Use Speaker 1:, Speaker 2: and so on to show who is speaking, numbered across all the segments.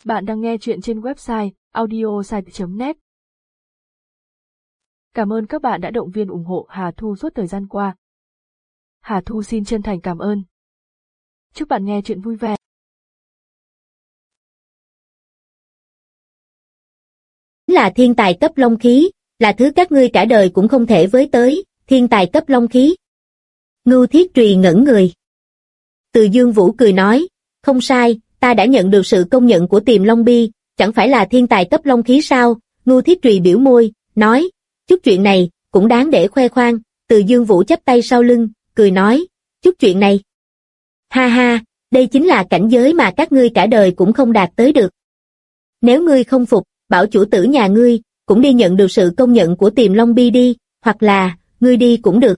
Speaker 1: Bạn đang nghe chuyện trên website audiosite.net. Cảm ơn các bạn đã động viên ủng hộ Hà Thu suốt thời gian qua. Hà Thu xin chân thành cảm ơn. Chúc bạn nghe chuyện vui vẻ.
Speaker 2: Là thiên tài cấp long khí, là thứ các ngươi cả đời cũng không thể với tới, thiên tài cấp long khí. Ngưu Thiết Trùy ngẩn người. Từ Dương Vũ cười nói, không sai, ta đã nhận được sự công nhận của Tiềm Long Bi, chẳng phải là thiên tài cấp long khí sao? Ngưu Thiết Trùy biểu môi, nói, chút chuyện này, cũng đáng để khoe khoang. Từ Dương Vũ chắp tay sau lưng, cười nói, chút chuyện này. Ha ha, đây chính là cảnh giới mà các ngươi cả đời cũng không đạt tới được. Nếu ngươi không phục, bảo chủ tử nhà ngươi, cũng đi nhận được sự công nhận của Tiềm Long Bi đi, hoặc là, ngươi đi cũng được.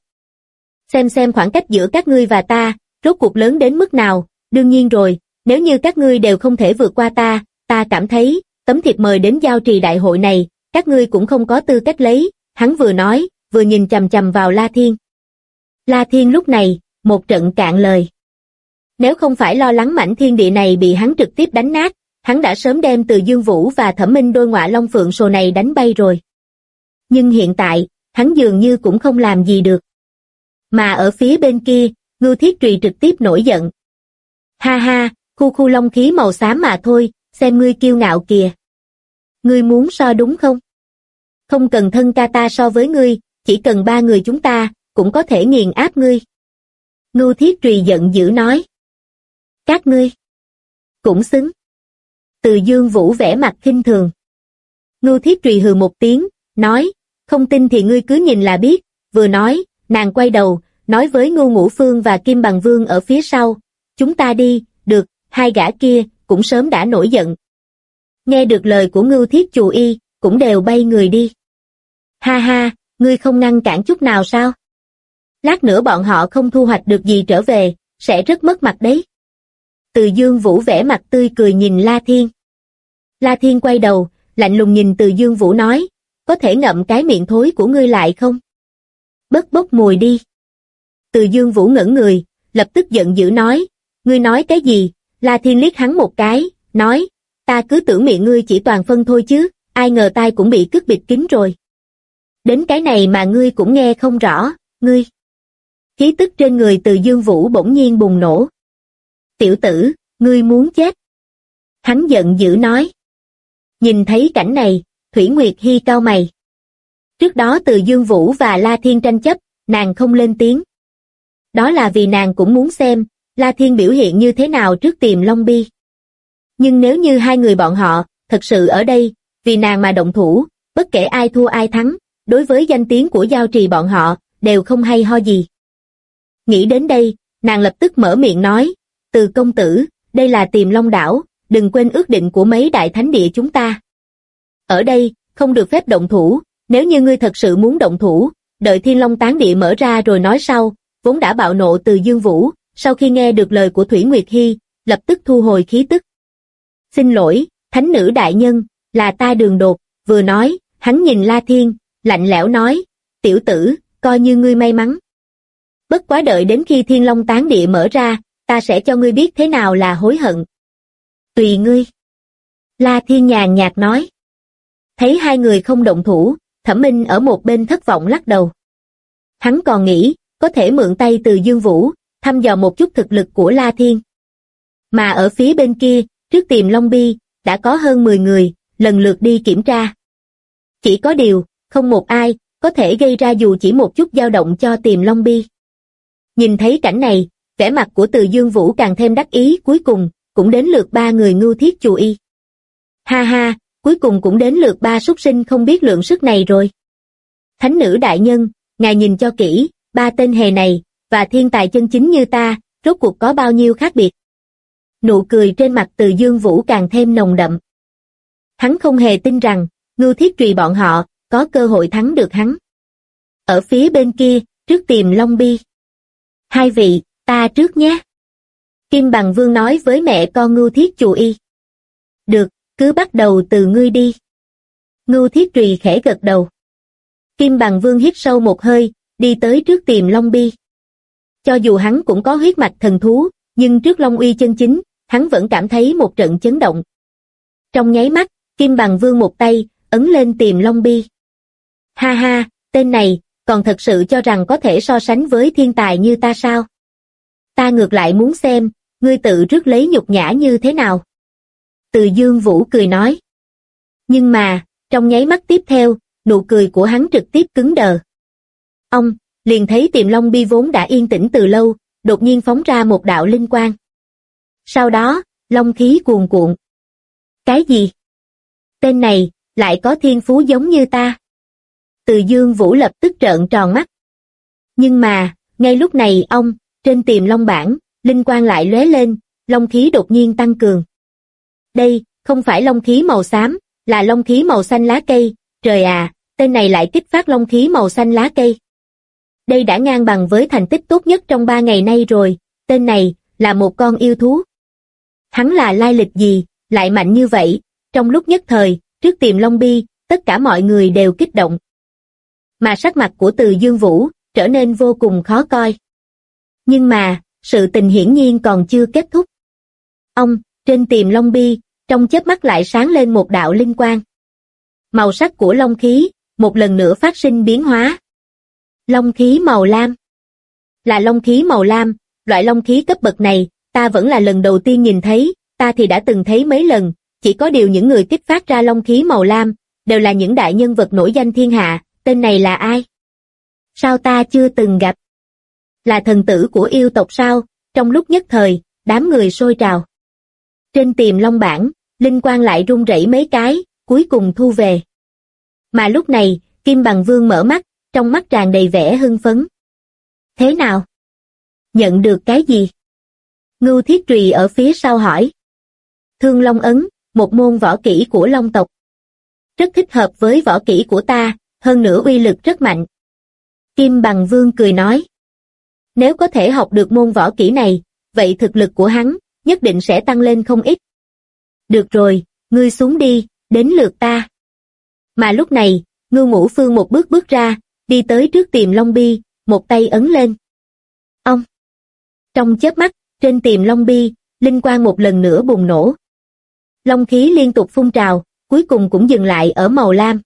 Speaker 2: Xem khoảng cách giữa các ngươi và ta, rốt cuộc lớn đến mức nào, đương nhiên rồi, nếu như các ngươi đều không thể vượt qua ta cảm thấy, tấm thiệp mời đến giao trì đại hội này, các ngươi cũng không có tư cách lấy, hắn vừa nói, vừa nhìn chằm chằm vào La Thiên. La Thiên lúc này, một trận cạn lời. Nếu không phải lo lắng mảnh thiên địa này bị hắn trực tiếp đánh nát, hắn đã sớm đem Từ Dương Vũ và Thẩm Minh đôi ngọa long phượng sồ này đánh bay rồi. Nhưng hiện tại, hắn dường như cũng không làm gì được. Mà ở phía bên kia, Ngưu Thiết Trùy trực tiếp nổi giận. Ha ha, khu long khí màu xám mà thôi, xem ngươi kiêu ngạo kìa. Ngươi muốn so đúng không? Không cần thân ca ta so với ngươi, chỉ cần ba người chúng ta, cũng có thể nghiền áp ngươi. Ngưu Thiết Trùy giận dữ nói. Các ngươi cũng xứng. Từ Dương Vũ vẻ mặt khinh thường. Ngưu Thiết Trùy hừ một tiếng, nói, không tin thì ngươi cứ nhìn là biết, vừa nói, nàng quay đầu, nói với Ngưu Ngũ Phương và Kim Bằng Vương ở phía sau, chúng ta đi, được, hai gã kia, cũng sớm đã nổi giận. Nghe được lời của Ngưu Thiết Chù Y, cũng đều bay người đi. Ha ha, ngươi không ngăn cản chút nào sao? Lát nữa bọn họ không thu hoạch được gì trở về, sẽ rất mất mặt đấy. Từ Dương Vũ vẻ mặt tươi cười nhìn La Thiên. La Thiên quay đầu, lạnh lùng nhìn Từ Dương Vũ nói, có thể ngậm cái miệng thối của ngươi lại không? Bớt bốc mùi đi. Từ Dương Vũ ngẩn người, lập tức giận dữ nói, ngươi nói cái gì? La Thiên liếc hắn một cái, nói, ta cứ tưởng miệng ngươi chỉ toàn phân thôi chứ, ai ngờ tai cũng bị cứt bịt kín rồi. Đến cái này mà ngươi cũng nghe không rõ, ngươi. Khí tức trên người Từ Dương Vũ bỗng nhiên bùng nổ. Tiểu tử, ngươi muốn chết. Hắn giận dữ nói. Nhìn thấy cảnh này, Thủy Nguyệt Hi cau mày. Trước đó Từ Dương Vũ và La Thiên tranh chấp, nàng không lên tiếng. Đó là vì nàng cũng muốn xem, La Thiên biểu hiện như thế nào trước Tiềm Long Bi. Nhưng nếu như hai người bọn họ, thật sự ở đây, vì nàng mà động thủ, bất kể ai thua ai thắng, đối với danh tiếng của giao trì bọn họ, đều không hay ho gì. Nghĩ đến đây, nàng lập tức mở miệng nói, Từ công tử, đây là Tiềm Long đảo, đừng quên ước định của mấy đại thánh địa chúng ta. Ở đây, không được phép động thủ, nếu như ngươi thật sự muốn động thủ, đợi Thiên Long Tán Địa mở ra rồi nói sau. Vốn đã bạo nộ Từ Dương Vũ, sau khi nghe được lời của Thủy Nguyệt Hi, lập tức thu hồi khí tức. Xin lỗi, thánh nữ đại nhân, là ta đường đột, vừa nói, hắn nhìn La Thiên, lạnh lẽo nói, tiểu tử, coi như ngươi may mắn. Bất quá đợi đến khi Thiên Long Tán Địa mở ra, ta sẽ cho ngươi biết thế nào là hối hận. Tùy ngươi. La Thiên nhàn nhạt nói. Thấy hai người không động thủ, Thẩm Minh ở một bên thất vọng lắc đầu. Hắn còn nghĩ, có thể mượn tay Từ Dương Vũ, thăm dò một chút thực lực của La Thiên. Mà ở phía bên kia, trước Tiềm Long Bi, đã có hơn 10 người, lần lượt đi kiểm tra. Chỉ có điều, không một ai, có thể gây ra dù chỉ một chút dao động cho Tiềm Long Bi. Nhìn thấy cảnh này, vẻ mặt của Từ Dương Vũ càng thêm đắc ý, cuối cùng, cũng đến lượt ba người Ngưu Thiết Chù Y. Ha ha, cuối cùng cũng đến lượt ba súc sinh không biết lượng sức này rồi. Thánh nữ đại nhân, ngài nhìn cho kỹ, ba tên hề này, và thiên tài chân chính như ta, rốt cuộc có bao nhiêu khác biệt. Nụ cười trên mặt Từ Dương Vũ càng thêm nồng đậm. Hắn không hề tin rằng, Ngưu Thiết Trùy bọn họ, có cơ hội thắng được hắn. Ở phía bên kia, trước Tiềm Long Bi. Hai vị, ta trước nhé. Kim Bằng Vương nói với mẹ con Ngưu Thiết Chù Y. Được, cứ bắt đầu từ ngươi đi. Ngưu Thiết Trùy khẽ gật đầu. Kim Bằng Vương hít sâu một hơi, đi tới trước Tiềm Long Bi. Cho dù hắn cũng có huyết mạch thần thú, nhưng trước Long Uy chân chính, hắn vẫn cảm thấy một trận chấn động. Trong nháy mắt, Kim Bằng Vương một tay ấn lên Tiềm Long Bi. Ha ha, tên này còn thật sự cho rằng có thể so sánh với thiên tài như ta sao? Ta ngược lại muốn xem, ngươi tự rước lấy nhục nhã như thế nào? Từ Dương Vũ cười nói. Nhưng mà, trong nháy mắt tiếp theo, nụ cười của hắn trực tiếp cứng đờ. Ông liền thấy Tiềm Long Bi vốn đã yên tĩnh từ lâu, đột nhiên phóng ra một đạo linh quang. Sau đó, long khí cuồn cuộn. Cái gì? Tên này lại có thiên phú giống như ta. Từ Dương Vũ lập tức trợn tròn mắt. Nhưng mà, ngay lúc này trên Tiềm Long bảng, linh quang lại lóe lên, long khí đột nhiên tăng cường. Đây, không phải long khí màu xám, là long khí màu xanh lá cây, trời à, tên này lại kích phát long khí màu xanh lá cây. Đây đã ngang bằng với thành tích tốt nhất trong 3 ngày nay rồi, tên này, là một con yêu thú. Hắn là lai lịch gì, lại mạnh như vậy, trong lúc nhất thời, trước Tiềm Long Bi, tất cả mọi người đều kích động. Mà sắc mặt của Từ Dương Vũ, trở nên vô cùng khó coi. Nhưng mà, sự tình hiển nhiên còn chưa kết thúc. Trên Tiềm Long Bi, trong chớp mắt lại sáng lên một đạo linh quang. Màu sắc của long khí, một lần nữa phát sinh biến hóa. Long khí màu lam. Là long khí màu lam, loại long khí cấp bậc này, ta vẫn là lần đầu tiên nhìn thấy, ta thì đã từng thấy mấy lần, chỉ có điều những người kích phát ra long khí màu lam, đều là những đại nhân vật nổi danh thiên hạ, tên này là ai? Sao ta chưa từng gặp? Là thần tử của yêu tộc sao? Trong lúc nhất thời, đám người sôi trào. Trên Tiềm Long bảng, linh quang lại rung rẩy mấy cái, cuối cùng thu về. Mà lúc này, Kim Bằng Vương mở mắt, trong mắt tràn đầy vẻ hưng phấn. Thế nào? Nhận được cái gì? Ngưu Thiết Trùy ở phía sau hỏi. Thương Long Ấn, một môn võ kỹ của Long tộc. Rất thích hợp với võ kỹ của ta, hơn nữa uy lực rất mạnh. Kim Bằng Vương cười nói. Nếu có thể học được môn võ kỹ này, vậy thực lực của hắn, nhất định sẽ tăng lên không ít. Được rồi, ngươi xuống đi, đến lượt ta. Mà lúc này, Ngưu Ngũ Phương một bước bước ra, đi tới trước Tiềm Long Bi, một tay ấn lên. Trong chớp mắt, trên Tiềm Long Bi, linh quang một lần nữa bùng nổ. Long khí liên tục phun trào, cuối cùng cũng dừng lại ở màu lam.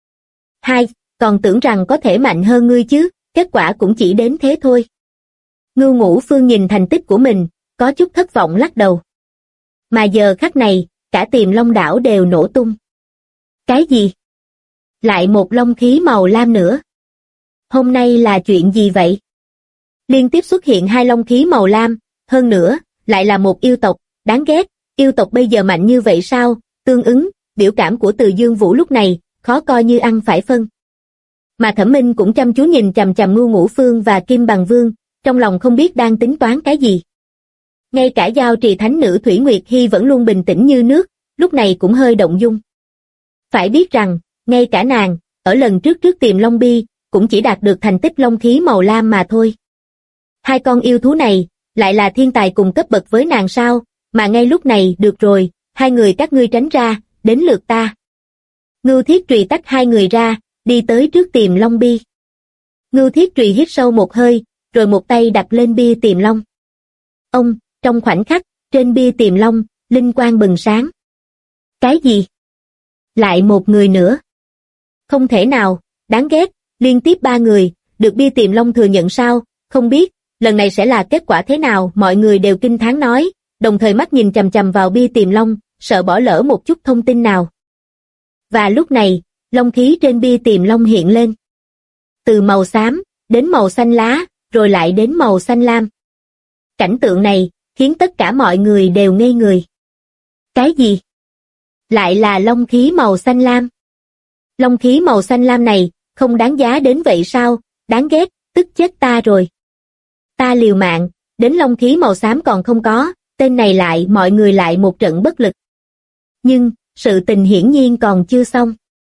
Speaker 2: Còn tưởng rằng có thể mạnh hơn ngươi chứ, kết quả cũng chỉ đến thế thôi. Ngưu Ngũ Phương nhìn thành tích của mình, có chút thất vọng lắc đầu. Mà giờ khắc này, cả Tiềm Long đảo đều nổ tung. Cái gì? Lại một long khí màu lam nữa. Hôm nay là chuyện gì vậy? Liên tiếp xuất hiện 2 long khí màu lam, hơn nữa, lại là một yêu tộc, đáng ghét, yêu tộc bây giờ mạnh như vậy sao? Tương ứng, biểu cảm của Từ Dương Vũ lúc này, khó coi như ăn phải phân. Mà Thẩm Minh cũng chăm chú nhìn chằm chằm Ngưu Ngũ Phương và Kim Bằng Vương, trong lòng không biết đang tính toán cái gì. Ngay cả Giao Trì Thánh Nữ Thủy Nguyệt Hy vẫn luôn bình tĩnh như nước, lúc này cũng hơi động dung. Phải biết rằng, ngay cả nàng, ở lần trước Tiềm Long Bi, cũng chỉ đạt được thành tích long khí màu lam mà thôi. 2 con yêu thú này, lại là thiên tài cùng cấp bậc với nàng sao, mà ngay lúc này, được rồi, 2 người các ngươi tránh ra, đến lượt ta. Ngưu Thiết Trùy tách 2 người ra, đi tới trước Tiềm Long Bi. Ngưu Thiết Trùy hít sâu một hơi, rồi một tay đặt lên bia Tiềm Long. Trong khoảnh khắc, trên bia Tiềm Long, linh quang bừng sáng. Cái gì? Lại một người nữa. Không thể nào, đáng ghét, liên tiếp 3 người, được bia Tiềm Long thừa nhận sao, không biết, lần này sẽ là kết quả thế nào, mọi người đều kinh thán nói, đồng thời mắt nhìn chằm chằm vào bia Tiềm Long, sợ bỏ lỡ một chút thông tin nào. Và lúc này, long khí trên bia Tiềm Long hiện lên. Từ màu xám, đến màu xanh lá, rồi lại đến màu xanh lam. Cảnh tượng này, khiến tất cả mọi người đều ngây người. Cái gì? Lại là long khí màu xanh lam. Long khí màu xanh lam này, không đáng giá đến vậy sao, đáng ghét, tức chết ta rồi. Ta liều mạng, đến long khí màu xám còn không có, tên này lại mọi người lại một trận bất lực. Nhưng, sự tình hiển nhiên còn chưa xong.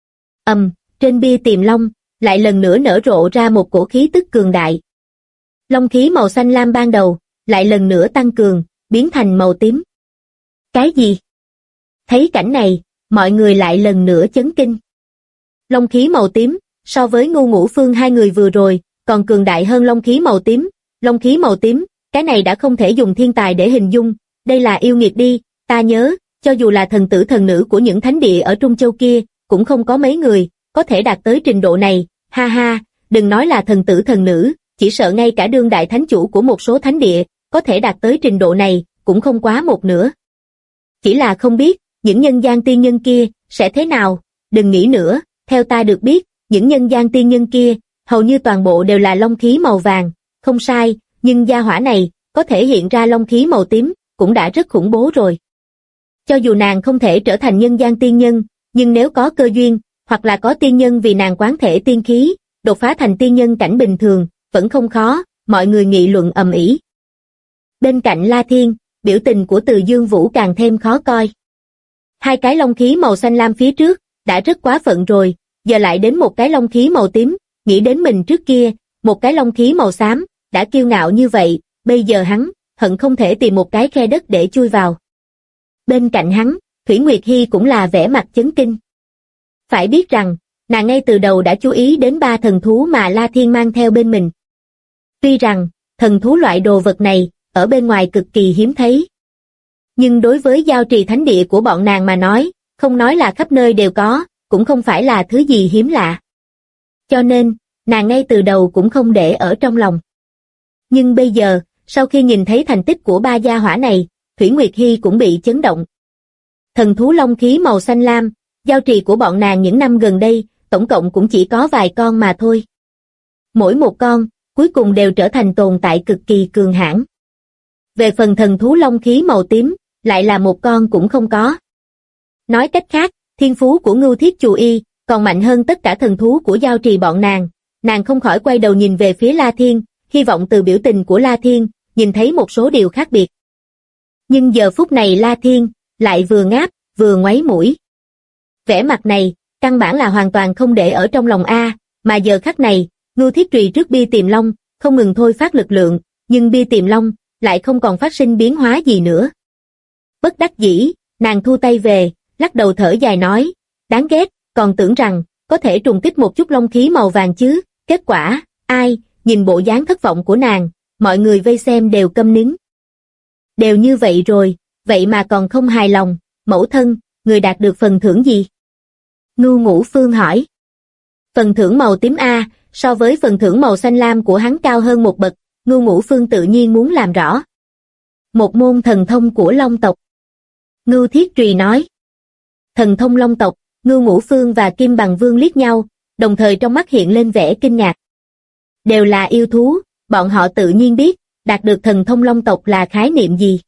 Speaker 2: Trên bia Tiềm Long, lại lần nữa nở rộ ra một cổ khí tức cường đại. Long khí màu xanh lam ban đầu, lại lần nữa tăng cường, biến thành màu tím. Cái gì? Thấy cảnh này, mọi người lại lần nữa chấn kinh. Long khí màu tím, so với Ngưu Ngũ Phương 2 người vừa rồi, còn cường đại hơn long khí màu tím. Long khí màu tím, cái này đã không thể dùng thiên tài để hình dung, đây là yêu nghiệt đi, ta nhớ, Cho dù là thần tử thần nữ của những thánh địa ở Trung Châu kia, cũng không có mấy người có thể đạt tới trình độ này, ha ha, đừng nói là thần tử thần nữ, chỉ sợ ngay cả đương đại thánh chủ của một số thánh địa, có thể đạt tới trình độ này, cũng không quá một nửa. Chỉ là không biết, những nhân gian tiên nhân kia, sẽ thế nào, đừng nghĩ nữa, theo ta được biết, những nhân gian tiên nhân kia, hầu như toàn bộ đều là long khí màu vàng, không sai, nhưng gia hỏa này, có thể hiện ra long khí màu tím, cũng đã rất khủng bố rồi. Cho dù nàng không thể trở thành nhân gian tiên nhân, nhưng nếu có cơ duyên, hoặc là có tiên nhân vì nàng quán thể tiên khí, đột phá thành tiên nhân cảnh bình thường, vẫn không khó, mọi người nghị luận ầm ĩ. Bên cạnh La Thiên, biểu tình của Từ Dương Vũ càng thêm khó coi. Hai cái long khí màu xanh lam phía trước, đã rất quá phận rồi, giờ lại đến một cái long khí màu tím, nghĩ đến mình trước kia, một cái long khí màu xám, đã kiêu ngạo như vậy, bây giờ hắn, hận không thể tìm một cái khe đất để chui vào. Bên cạnh hắn, Thủy Nguyệt Hy cũng là vẻ mặt chấn kinh. Phải biết rằng, nàng ngay từ đầu đã chú ý đến 3 thần thú mà La Thiên mang theo bên mình. Tuy rằng, thần thú loại đồ vật này, ở bên ngoài cực kỳ hiếm thấy. Nhưng đối với giao trì thánh địa của bọn nàng mà nói, không nói là khắp nơi đều có, cũng không phải là thứ gì hiếm lạ. Cho nên, nàng ngay từ đầu cũng không để ở trong lòng. Nhưng bây giờ, sau khi nhìn thấy thành tích của 3 gia hỏa này, Thủy Nguyệt Hy cũng bị chấn động. Thần thú long khí màu xanh lam, giao trì của bọn nàng những năm gần đây, tổng cộng cũng chỉ có vài con mà thôi. Mỗi một con, cuối cùng đều trở thành tồn tại cực kỳ cường hãn. Về phần thần thú long khí màu tím, lại là một con cũng không có. Nói cách khác, thiên phú của Ngưu Thiết Chù Y, còn mạnh hơn tất cả thần thú của giao trì bọn nàng không khỏi quay đầu nhìn về phía La Thiên, hy vọng từ biểu tình của La Thiên, nhìn thấy một số điều khác biệt. Nhưng giờ phút này La Thiên, lại vừa ngáp, vừa ngoáy mũi. Vẻ mặt này, căn bản là hoàn toàn không để ở trong lòng A, mà giờ khắc này, Ngưu Thiết Trùy trước Bia Tiềm Long, không ngừng thôi phát lực lượng, nhưng Bia Tiềm Long, lại không còn phát sinh biến hóa gì nữa. Bất đắc dĩ, nàng thu tay về, lắc đầu thở dài nói, đáng ghét, còn tưởng rằng, có thể trùng kích một chút long khí màu vàng chứ, kết quả, ai, nhìn bộ dáng thất vọng của nàng, mọi người vây xem đều câm nín. Đều như vậy rồi, vậy mà còn không hài lòng, mẫu thân, người đạt được phần thưởng gì? Ngưu Ngũ Phương hỏi. Phần thưởng màu tím A, so với phần thưởng màu xanh lam của hắn cao hơn một bậc, Ngưu Ngũ Phương tự nhiên muốn làm rõ. Một môn thần thông của Long tộc. Ngưu Thiết Trùy nói. Thần thông Long tộc, Ngưu Ngũ Phương và Kim Bằng Vương liếc nhau, đồng thời trong mắt hiện lên vẻ kinh ngạc. Đều là yêu thú, bọn họ tự nhiên biết, đạt được thần thông Long tộc là khái niệm gì.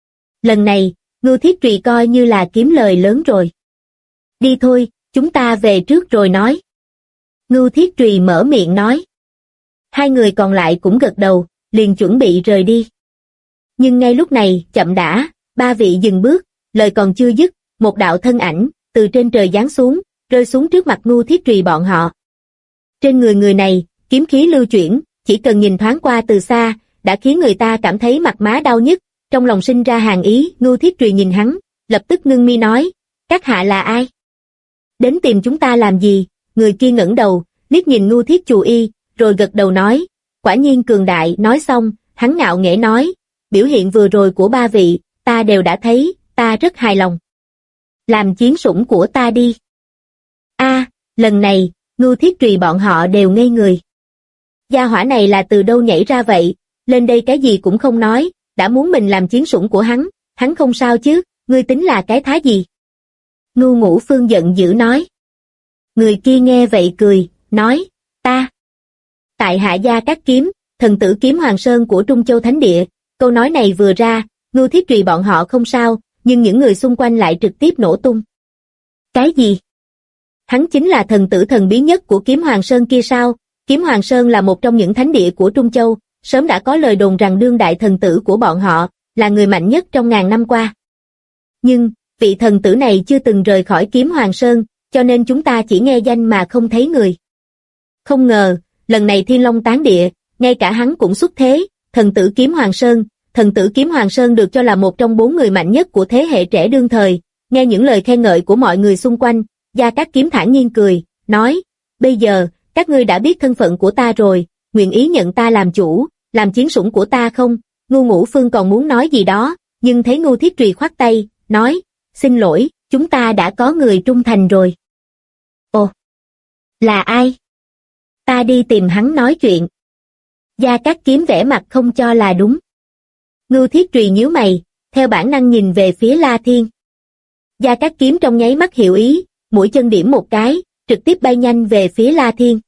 Speaker 2: Lần này, Ngưu Thiết Trùy coi như là kiếm lời lớn rồi. Đi thôi, chúng ta về trước rồi nói. Ngưu Thiết Trùy mở miệng nói. Hai người còn lại cũng gật đầu, liền chuẩn bị rời đi. Nhưng ngay lúc này, chậm đã, 3 vị dừng bước, lời còn chưa dứt, một đạo thân ảnh, từ trên trời giáng xuống, rơi xuống trước mặt Ngưu Thiết Trùy bọn họ. Trên người này, kiếm khí lưu chuyển, chỉ cần nhìn thoáng qua từ xa, đã khiến người ta cảm thấy mặt má đau nhức, trong lòng sinh ra hàn ý. Ngưu Thiết Trùy nhìn hắn, lập tức ngưng mi nói, các hạ là ai? Đến tìm chúng ta làm gì? Người kia ngẩng đầu, liếc nhìn Ngưu Thiết Chù Y, rồi gật đầu nói, quả nhiên cường đại. Nói xong, hắn ngạo nghễ nói, biểu hiện vừa rồi của 3 vị, ta đều đã thấy, ta rất hài lòng. Làm chiến sủng của ta đi. A, lần này, Ngưu Thiết Trùy bọn họ đều ngây người. Gia hỏa này là từ đâu nhảy ra vậy, lên đây cái gì cũng không nói, đã muốn mình làm chiến sủng của hắn không sao chứ, ngươi tính là cái thá gì? Ngưu Ngũ Phương giận dữ nói. Người kia nghe vậy cười, nói, ta. Tại hạ Gia Cát Kiếm, thần tử Kiếm Hoàng Sơn của Trung Châu Thánh Địa. Câu nói này vừa ra, Ngưu Thiết Trùy bọn họ không sao, nhưng những người xung quanh lại trực tiếp nổ tung. Cái gì? Hắn chính là thần tử thần bí nhất của Kiếm Hoàng Sơn kia sao? Kiếm Hoàng Sơn là một trong những thánh địa của Trung Châu, sớm đã có lời đồn rằng đương đại thần tử của bọn họ, là người mạnh nhất trong ngàn năm qua. Nhưng, vị thần tử này chưa từng rời khỏi Kiếm Hoàng Sơn, cho nên chúng ta chỉ nghe danh mà không thấy người. Không ngờ, lần này Thiên Long tán địa, ngay cả hắn cũng xuất thế, thần tử Kiếm Hoàng Sơn. Thần tử Kiếm Hoàng Sơn được cho là một trong 4 người mạnh nhất của thế hệ trẻ đương thời. Nghe những lời khen ngợi của mọi người xung quanh, Gia Cát Kiếm thản nhiên cười, nói, bây giờ, các ngươi đã biết thân phận của ta rồi, nguyện ý nhận ta làm chủ, làm chiến sủng của ta không? Ngưu Ngũ Phương còn muốn nói gì đó, nhưng thấy Ngưu Thiết Trùy khoát tay, nói, xin lỗi, chúng ta đã có người trung thành rồi. Ồ, là ai? Ta đi tìm hắn nói chuyện. Gia Cát Kiếm vẻ mặt không cho là đúng. Ngưu Thiết Trùy nhíu mày, theo bản năng nhìn về phía La Thiên. Gia Cát Kiếm trong nháy mắt hiểu ý, mũi chân điểm một cái, trực tiếp bay nhanh về phía La Thiên.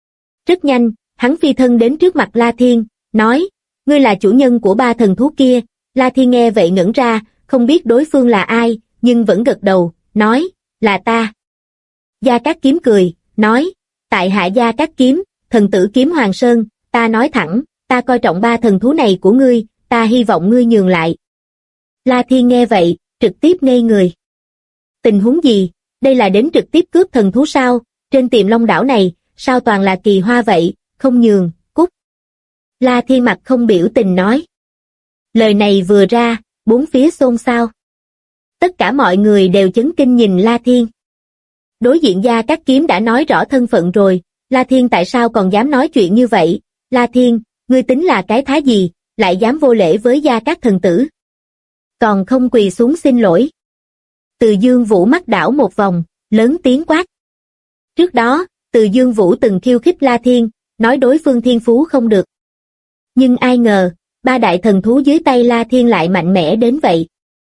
Speaker 2: Rất nhanh, hắn phi thân đến trước mặt La Thiên, nói, ngươi là chủ nhân của 3 thần thú kia. La Thiên nghe vậy ngẩn ra, không biết đối phương là ai, nhưng vẫn gật đầu, nói, là ta. Gia Cát Kiếm cười, nói, tại hạ Gia Cát Kiếm, thần tử Kiếm Hoàng Sơn, ta nói thẳng, ta coi trọng 3 thần thú này của ngươi, ta hy vọng ngươi nhường lại. La Thiên nghe vậy, trực tiếp ngây người. Tình huống gì, đây là đến trực tiếp cướp thần thú sao, trên Tiềm Long đảo này, sao toàn là kỳ hoa vậy, không nhường, cút. La Thiên mặt không biểu tình nói. Lời này vừa ra, bốn phía xôn xao. Tất cả mọi người đều chấn kinh nhìn La Thiên. Đối diện Gia Cát Kiếm đã nói rõ thân phận rồi, La Thiên tại sao còn dám nói chuyện như vậy? La Thiên, ngươi tính là cái thá gì, lại dám vô lễ với Gia Cát thần tử? Còn không quỳ xuống xin lỗi. Từ Dương Vũ mắt đảo một vòng, lớn tiếng quát. Trước đó, Từ Dương Vũ từng khiêu khích La Thiên, nói đối phương thiên phú không được. Nhưng ai ngờ, 3 đại thần thú dưới tay La Thiên lại mạnh mẽ đến vậy.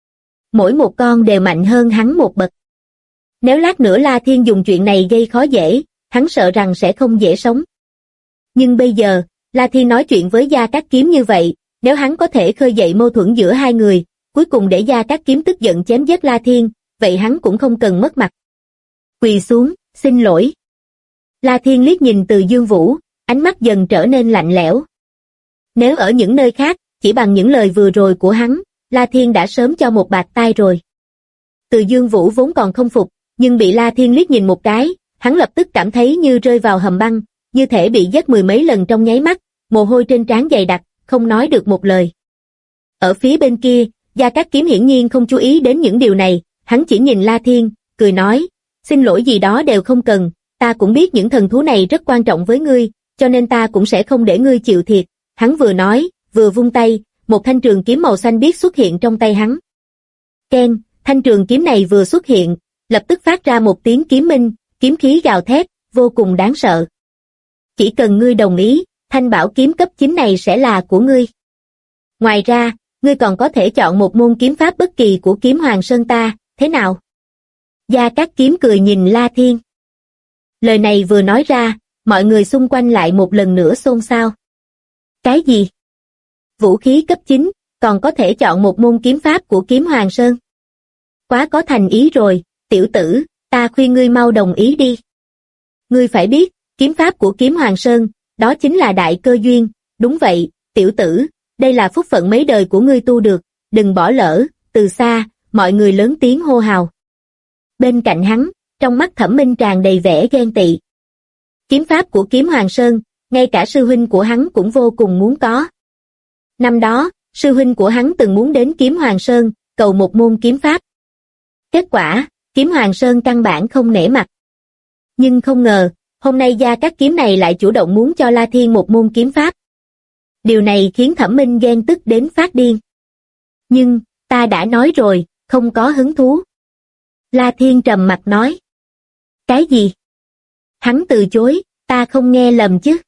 Speaker 2: Mỗi một con đều mạnh hơn hắn một bậc. Nếu lát nữa La Thiên dùng chuyện này gây khó dễ, hắn sợ rằng sẽ không dễ sống. Nhưng bây giờ, La Thiên nói chuyện với Gia Cát Kiếm như vậy, nếu hắn có thể khơi dậy mâu thuẫn giữa hai người, cuối cùng để Gia Cát Kiếm tức giận chém giết La Thiên, vậy hắn cũng không cần mất mặt. Quỳ xuống, xin lỗi. La Thiên liếc nhìn Từ Dương Vũ, ánh mắt dần trở nên lạnh lẽo. Nếu ở những nơi khác, chỉ bằng những lời vừa rồi của hắn, La Thiên đã sớm cho một bạt tai rồi. Từ Dương Vũ vốn còn không phục, nhưng bị La Thiên liếc nhìn một cái, hắn lập tức cảm thấy như rơi vào hầm băng, như thể bị giết 10 mấy lần trong nháy mắt, mồ hôi trên trán dày đặc, không nói được một lời. Ở phía bên kia, Gia Cát Kiếm hiển nhiên không chú ý đến những điều này, hắn chỉ nhìn La Thiên, cười nói, xin lỗi gì đó đều không cần, ta cũng biết những thần thú này rất quan trọng với ngươi, cho nên ta cũng sẽ không để ngươi chịu thiệt. Hắn vừa nói, vừa vung tay, một thanh trường kiếm màu xanh biếc xuất hiện trong tay hắn. Keng, thanh trường kiếm này vừa xuất hiện, lập tức phát ra một tiếng kiếm minh, kiếm khí gào thét, vô cùng đáng sợ. Chỉ cần ngươi đồng ý, thanh bảo kiếm cấp 9 này sẽ là của ngươi. Ngoài ra, ngươi còn có thể chọn một môn kiếm pháp bất kỳ của Kiếm Hoàng Sơn ta, thế nào? Gia Cát Kiếm cười nhìn La Thiên. Lời này vừa nói ra, mọi người xung quanh lại một lần nữa xôn xao. Cái gì? Vũ khí cấp 9, còn có thể chọn một môn kiếm pháp của Kiếm Hoàng Sơn? Quá có thành ý rồi, tiểu tử, ta khuyên ngươi mau đồng ý đi. Ngươi phải biết, kiếm pháp của Kiếm Hoàng Sơn, đó chính là đại cơ duyên, đúng vậy, tiểu tử, đây là phúc phận mấy đời của ngươi tu được, đừng bỏ lỡ. Từ xa, mọi người lớn tiếng hô hào. Bên cạnh hắn, trong mắt Thẩm Minh tràn đầy vẻ ghen tị. Kiếm pháp của Kiếm Hoàng Sơn, ngay cả sư huynh của hắn cũng vô cùng muốn có. Năm đó, sư huynh của hắn từng muốn đến Kiếm Hoàng Sơn, cầu một môn kiếm pháp. Kết quả, Kiếm Hoàng Sơn căn bản không nể mặt. Nhưng không ngờ, hôm nay Gia Cát Kiếm này lại chủ động muốn cho La Thiên một môn kiếm pháp. Điều này khiến Thẩm Minh ghen tức đến phát điên. Nhưng, ta đã nói rồi, không có hứng thú. La Thiên trầm mặt nói. Cái gì? Hắn từ chối, ta không nghe lầm chứ.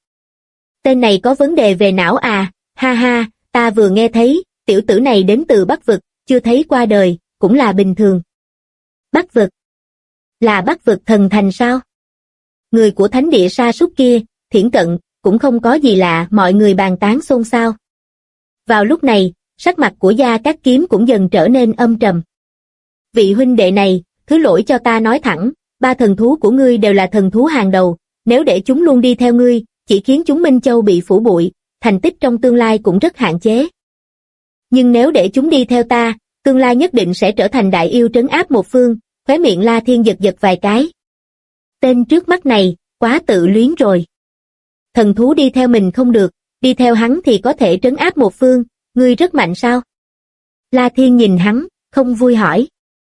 Speaker 2: Tên này có vấn đề về não à, ha ha, ta vừa nghe thấy, tiểu tử này đến từ Bắc Vực, chưa thấy qua đời, cũng là bình thường. Bắc Vực? Là Bắc Vực thần thành sao? Người của thánh địa sa sút kia, Thiển Cận, cũng không có gì lạ, mọi người bàn tán xôn xao. Vào lúc này, sắc mặt của Gia Cát Kiếm cũng dần trở nên âm trầm. Vị huynh đệ này, thứ lỗi cho ta nói thẳng, 3 thần thú của ngươi đều là thần thú hàng đầu, nếu để chúng luôn đi theo ngươi, chỉ khiến chúng Minh Châu bị phủ bụi, thành tích trong tương lai cũng rất hạn chế. Nhưng nếu để chúng đi theo ta, tương lai nhất định sẽ trở thành đại yêu trấn áp một phương, khóe miệng La Thiên giật giật vài cái. Tên trước mắt này, quá tự luyến rồi. Thần thú đi theo mình không được, đi theo hắn thì có thể trấn áp một phương, ngươi rất mạnh sao? La Thiên nhìn hắn, không vui hỏi.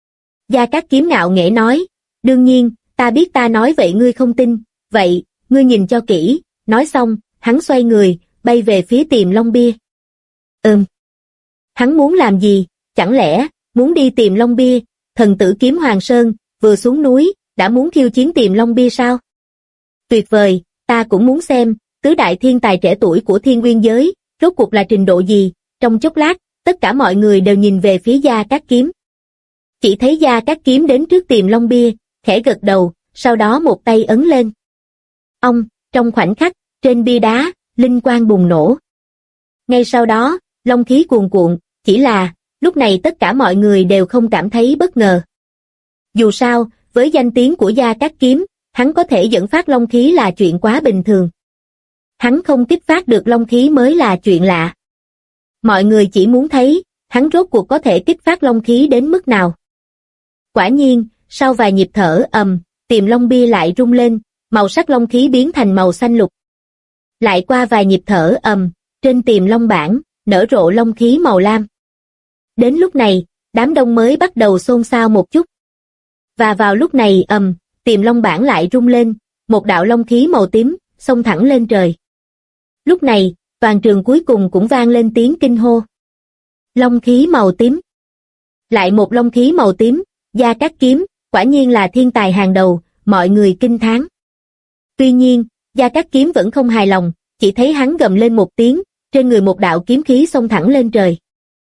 Speaker 2: Gia Cát Kiếm ngạo nghễ nói, đương nhiên, ta biết ta nói vậy ngươi không tin, vậy, ngươi nhìn cho kỹ, nói xong, hắn xoay người, bay về phía Tiềm Long Bia. Hắn muốn làm gì, chẳng lẽ, muốn đi Tiềm Long Bia, thần tử kiếm Hoàng Sơn, vừa xuống núi, đã muốn khiêu chiến Tiềm Long Bia sao? Tuyệt vời, ta cũng muốn xem, tứ đại thiên tài trẻ tuổi của Thiên Nguyên giới, rốt cuộc là trình độ gì. Trong chốc lát, tất cả mọi người đều nhìn về phía Gia Cát Kiếm. Chỉ thấy Gia Cát Kiếm đến trước Tiềm Long Bia, khẽ gật đầu, sau đó một tay ấn lên. Ông, trong khoảnh khắc, trên bia đá, linh quang bùng nổ. Ngay sau đó, long khí cuồn cuộn, chỉ là, lúc này tất cả mọi người đều không cảm thấy bất ngờ. Dù sao, với danh tiếng của Gia Cát Kiếm, hắn có thể dẫn phát long khí là chuyện quá bình thường. Hắn không kích phát được long khí mới là chuyện lạ. Mọi người chỉ muốn thấy, hắn rốt cuộc có thể kích phát long khí đến mức nào. Quả nhiên, sau vài nhịp thở Tiềm Long Bia lại rung lên, màu sắc long khí biến thành màu xanh lục. Lại qua vài nhịp thở trên Tiềm Long bản, nở rộ long khí màu lam. Đến lúc này, đám đông mới bắt đầu xôn xao một chút. Và vào lúc này Tiềm Long bản lại rung lên, một đạo long khí màu tím, xông thẳng lên trời. Lúc này, toàn trường cuối cùng cũng vang lên tiếng kinh hô. Long khí màu tím. Lại một long khí màu tím, Gia Cát Kiếm, quả nhiên là thiên tài hàng đầu, mọi người kinh thán. Tuy nhiên, Gia Cát Kiếm vẫn không hài lòng, chỉ thấy hắn gầm lên một tiếng, trên người một đạo kiếm khí xông thẳng lên trời.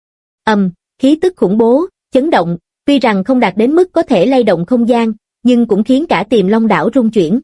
Speaker 2: Khí tức khủng bố, chấn động, tuy rằng không đạt đến mức có thể lay động không gian, nhưng cũng khiến cả Tiềm Long đảo rung chuyển.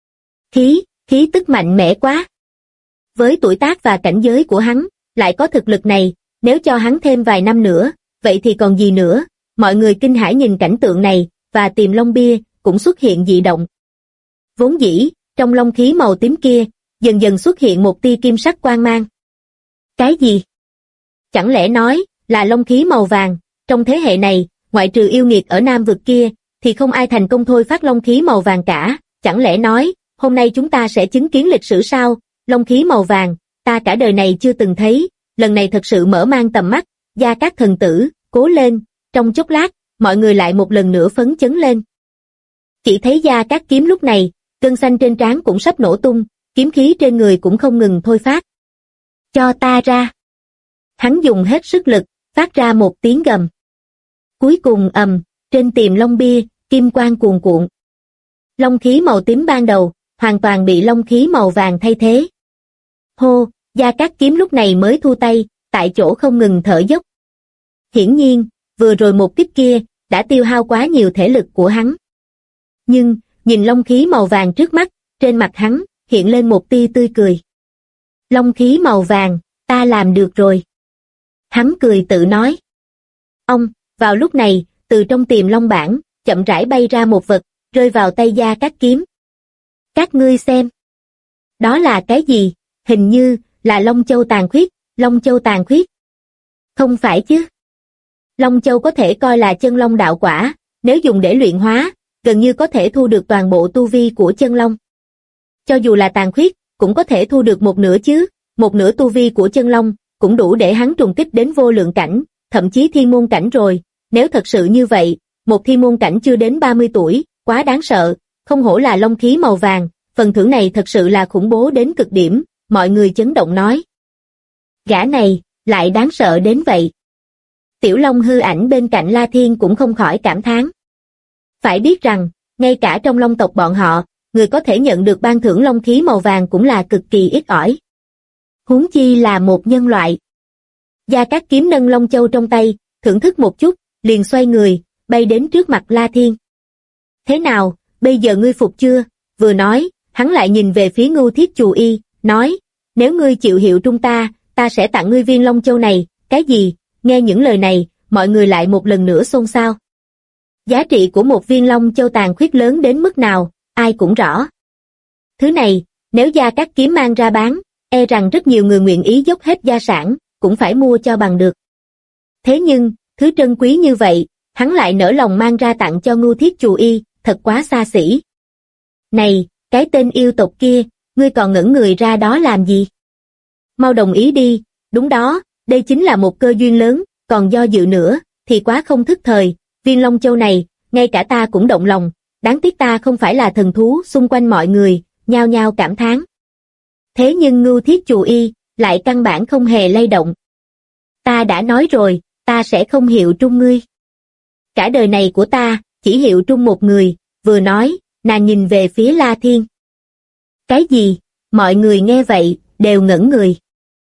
Speaker 2: Khí tức mạnh mẽ quá. Với tuổi tác và cảnh giới của hắn, lại có thực lực này, nếu cho hắn thêm vài năm nữa, vậy thì còn gì nữa. Mọi người kinh hãi nhìn cảnh tượng này, và Tiềm Long Bia cũng xuất hiện dị động. Vốn dĩ, trong long khí màu tím kia, dần dần xuất hiện một tia kim sắc quang mang. Cái gì? Chẳng lẽ nói là long khí màu vàng? Trong thế hệ này, ngoại trừ yêu nghiệt ở Nam vực kia, thì không ai thành công thôi phát long khí màu vàng cả. Chẳng lẽ nói, hôm nay chúng ta sẽ chứng kiến lịch sử sao? Long khí màu vàng, ta cả đời này chưa từng thấy, lần này thật sự mở mang tầm mắt. Gia Cát thần tử, cố lên. Trong chốc lát, mọi người lại một lần nữa phấn chấn lên. Chỉ thấy Gia Cát Kiếm lúc này, gân xanh trên trán cũng sắp nổ tung, kiếm khí trên người cũng không ngừng thôi phát. Cho ta ra. Hắn dùng hết sức lực, phát ra một tiếng gầm. Cuối cùng trên Tiềm Long Bia, kim quang cuồn cuộn. Long khí màu tím ban đầu, hoàn toàn bị long khí màu vàng thay thế. Hô, Gia Cát Kiếm lúc này mới thu tay, tại chỗ không ngừng thở dốc. Hiển nhiên, vừa rồi một kích kia, đã tiêu hao quá nhiều thể lực của hắn. Nhưng, nhìn long khí màu vàng trước mắt, trên mặt hắn, hiện lên một tia tươi cười. Long khí màu vàng, ta làm được rồi. Hắn cười tự nói. Vào lúc này, từ trong Tiềm Long bản, chậm rãi bay ra một vật, rơi vào tay Gia Cát Kiếm. Các ngươi xem. Đó là cái gì? Hình như, là Long Châu tàn khuyết, Long Châu tàn khuyết. Không phải chứ. Long Châu có thể coi là chân long đạo quả, nếu dùng để luyện hóa, gần như có thể thu được toàn bộ tu vi của chân long. Cho dù là tàn khuyết, cũng có thể thu được một nửa chứ, một nửa tu vi của chân long, cũng đủ để hắn trùng kích đến vô lượng cảnh, thậm chí thiên môn cảnh rồi. Nếu thật sự như vậy, một thiên môn cảnh chưa đến 30 tuổi, quá đáng sợ, không hổ là long khí màu vàng, phần thưởng này thật sự là khủng bố đến cực điểm, mọi người chấn động nói. Gã này, lại đáng sợ đến vậy. Tiểu Long hư ảnh bên cạnh La Thiên cũng không khỏi cảm thán. Phải biết rằng, ngay cả trong Long tộc bọn họ, người có thể nhận được ban thưởng long khí màu vàng cũng là cực kỳ ít ỏi. Huống chi là một nhân loại. Gia Cát Kiếm nâng Long Châu trong tay, thưởng thức một chút, liền xoay người, bay đến trước mặt La Thiên. Thế nào, bây giờ ngươi phục chưa? Vừa nói, hắn lại nhìn về phía Ngưu Thiết Chù Y, nói, nếu ngươi chịu hiệu trung ta sẽ tặng ngươi viên Long Châu này. Cái gì? Nghe những lời này, mọi người lại một lần nữa xôn xao. Giá trị của một viên Long Châu tàn khuyết lớn đến mức nào, ai cũng rõ. Thứ này, nếu Gia Cát Kiếm mang ra bán, e rằng rất nhiều người nguyện ý dốc hết gia sản, cũng phải mua cho bằng được. Thế nhưng, thứ trân quý như vậy, hắn lại nỡ lòng mang ra tặng cho Ngưu Thiết Chù Y, thật quá xa xỉ. Này, cái tên yêu tộc kia, ngươi còn ngẩn người ra đó làm gì? Mau đồng ý đi, đúng đó, đây chính là một cơ duyên lớn, còn do dự nữa, thì quá không thức thời, viên Long Châu này, ngay cả ta cũng động lòng, đáng tiếc ta không phải là thần thú. Xung quanh mọi người, nhao nhao cảm thán. Thế nhưng Ngưu Thiết Chù Y, lại căn bản không hề lay động. Ta đã nói rồi, ta sẽ không hiệu trung ngươi. Cả đời này của ta, chỉ hiệu trung một người, vừa nói, nàng nhìn về phía La Thiên. Cái gì? Mọi người nghe vậy, đều ngẩn người.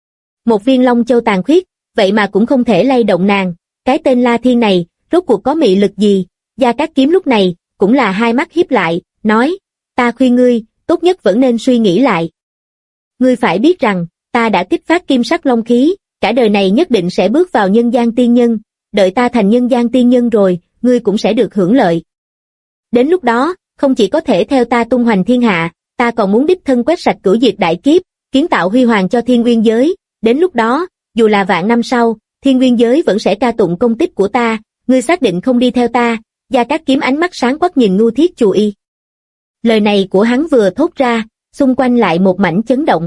Speaker 2: Một viên long châu tàn khuyết, vậy mà cũng không thể lay động nàng, cái tên La Thiên này, rốt cuộc có mị lực gì? Gia Cát Kiếm lúc này, cũng là hai mắt híp lại, nói, ta khuyên ngươi, tốt nhất vẫn nên suy nghĩ lại. Ngươi phải biết rằng, ta đã kích phát kim sắc long khí, cả đời này nhất định sẽ bước vào nhân gian tiên nhân, đợi ta thành nhân gian tiên nhân rồi, ngươi cũng sẽ được hưởng lợi. Đến lúc đó, không chỉ có thể theo ta tung hoành thiên hạ, ta còn muốn đích thân quét sạch cửu diệt đại kiếp, kiến tạo huy hoàng cho thiên nguyên giới, đến lúc đó, dù là vạn năm sau, thiên nguyên giới vẫn sẽ ca tụng công tích của ta, ngươi xác định không đi theo ta. Gia Cát Kiếm ánh mắt sáng quắc nhìn Ngưu Thiết Chù Y. Lời này của hắn vừa thốt ra, xung quanh lại một mảnh chấn động.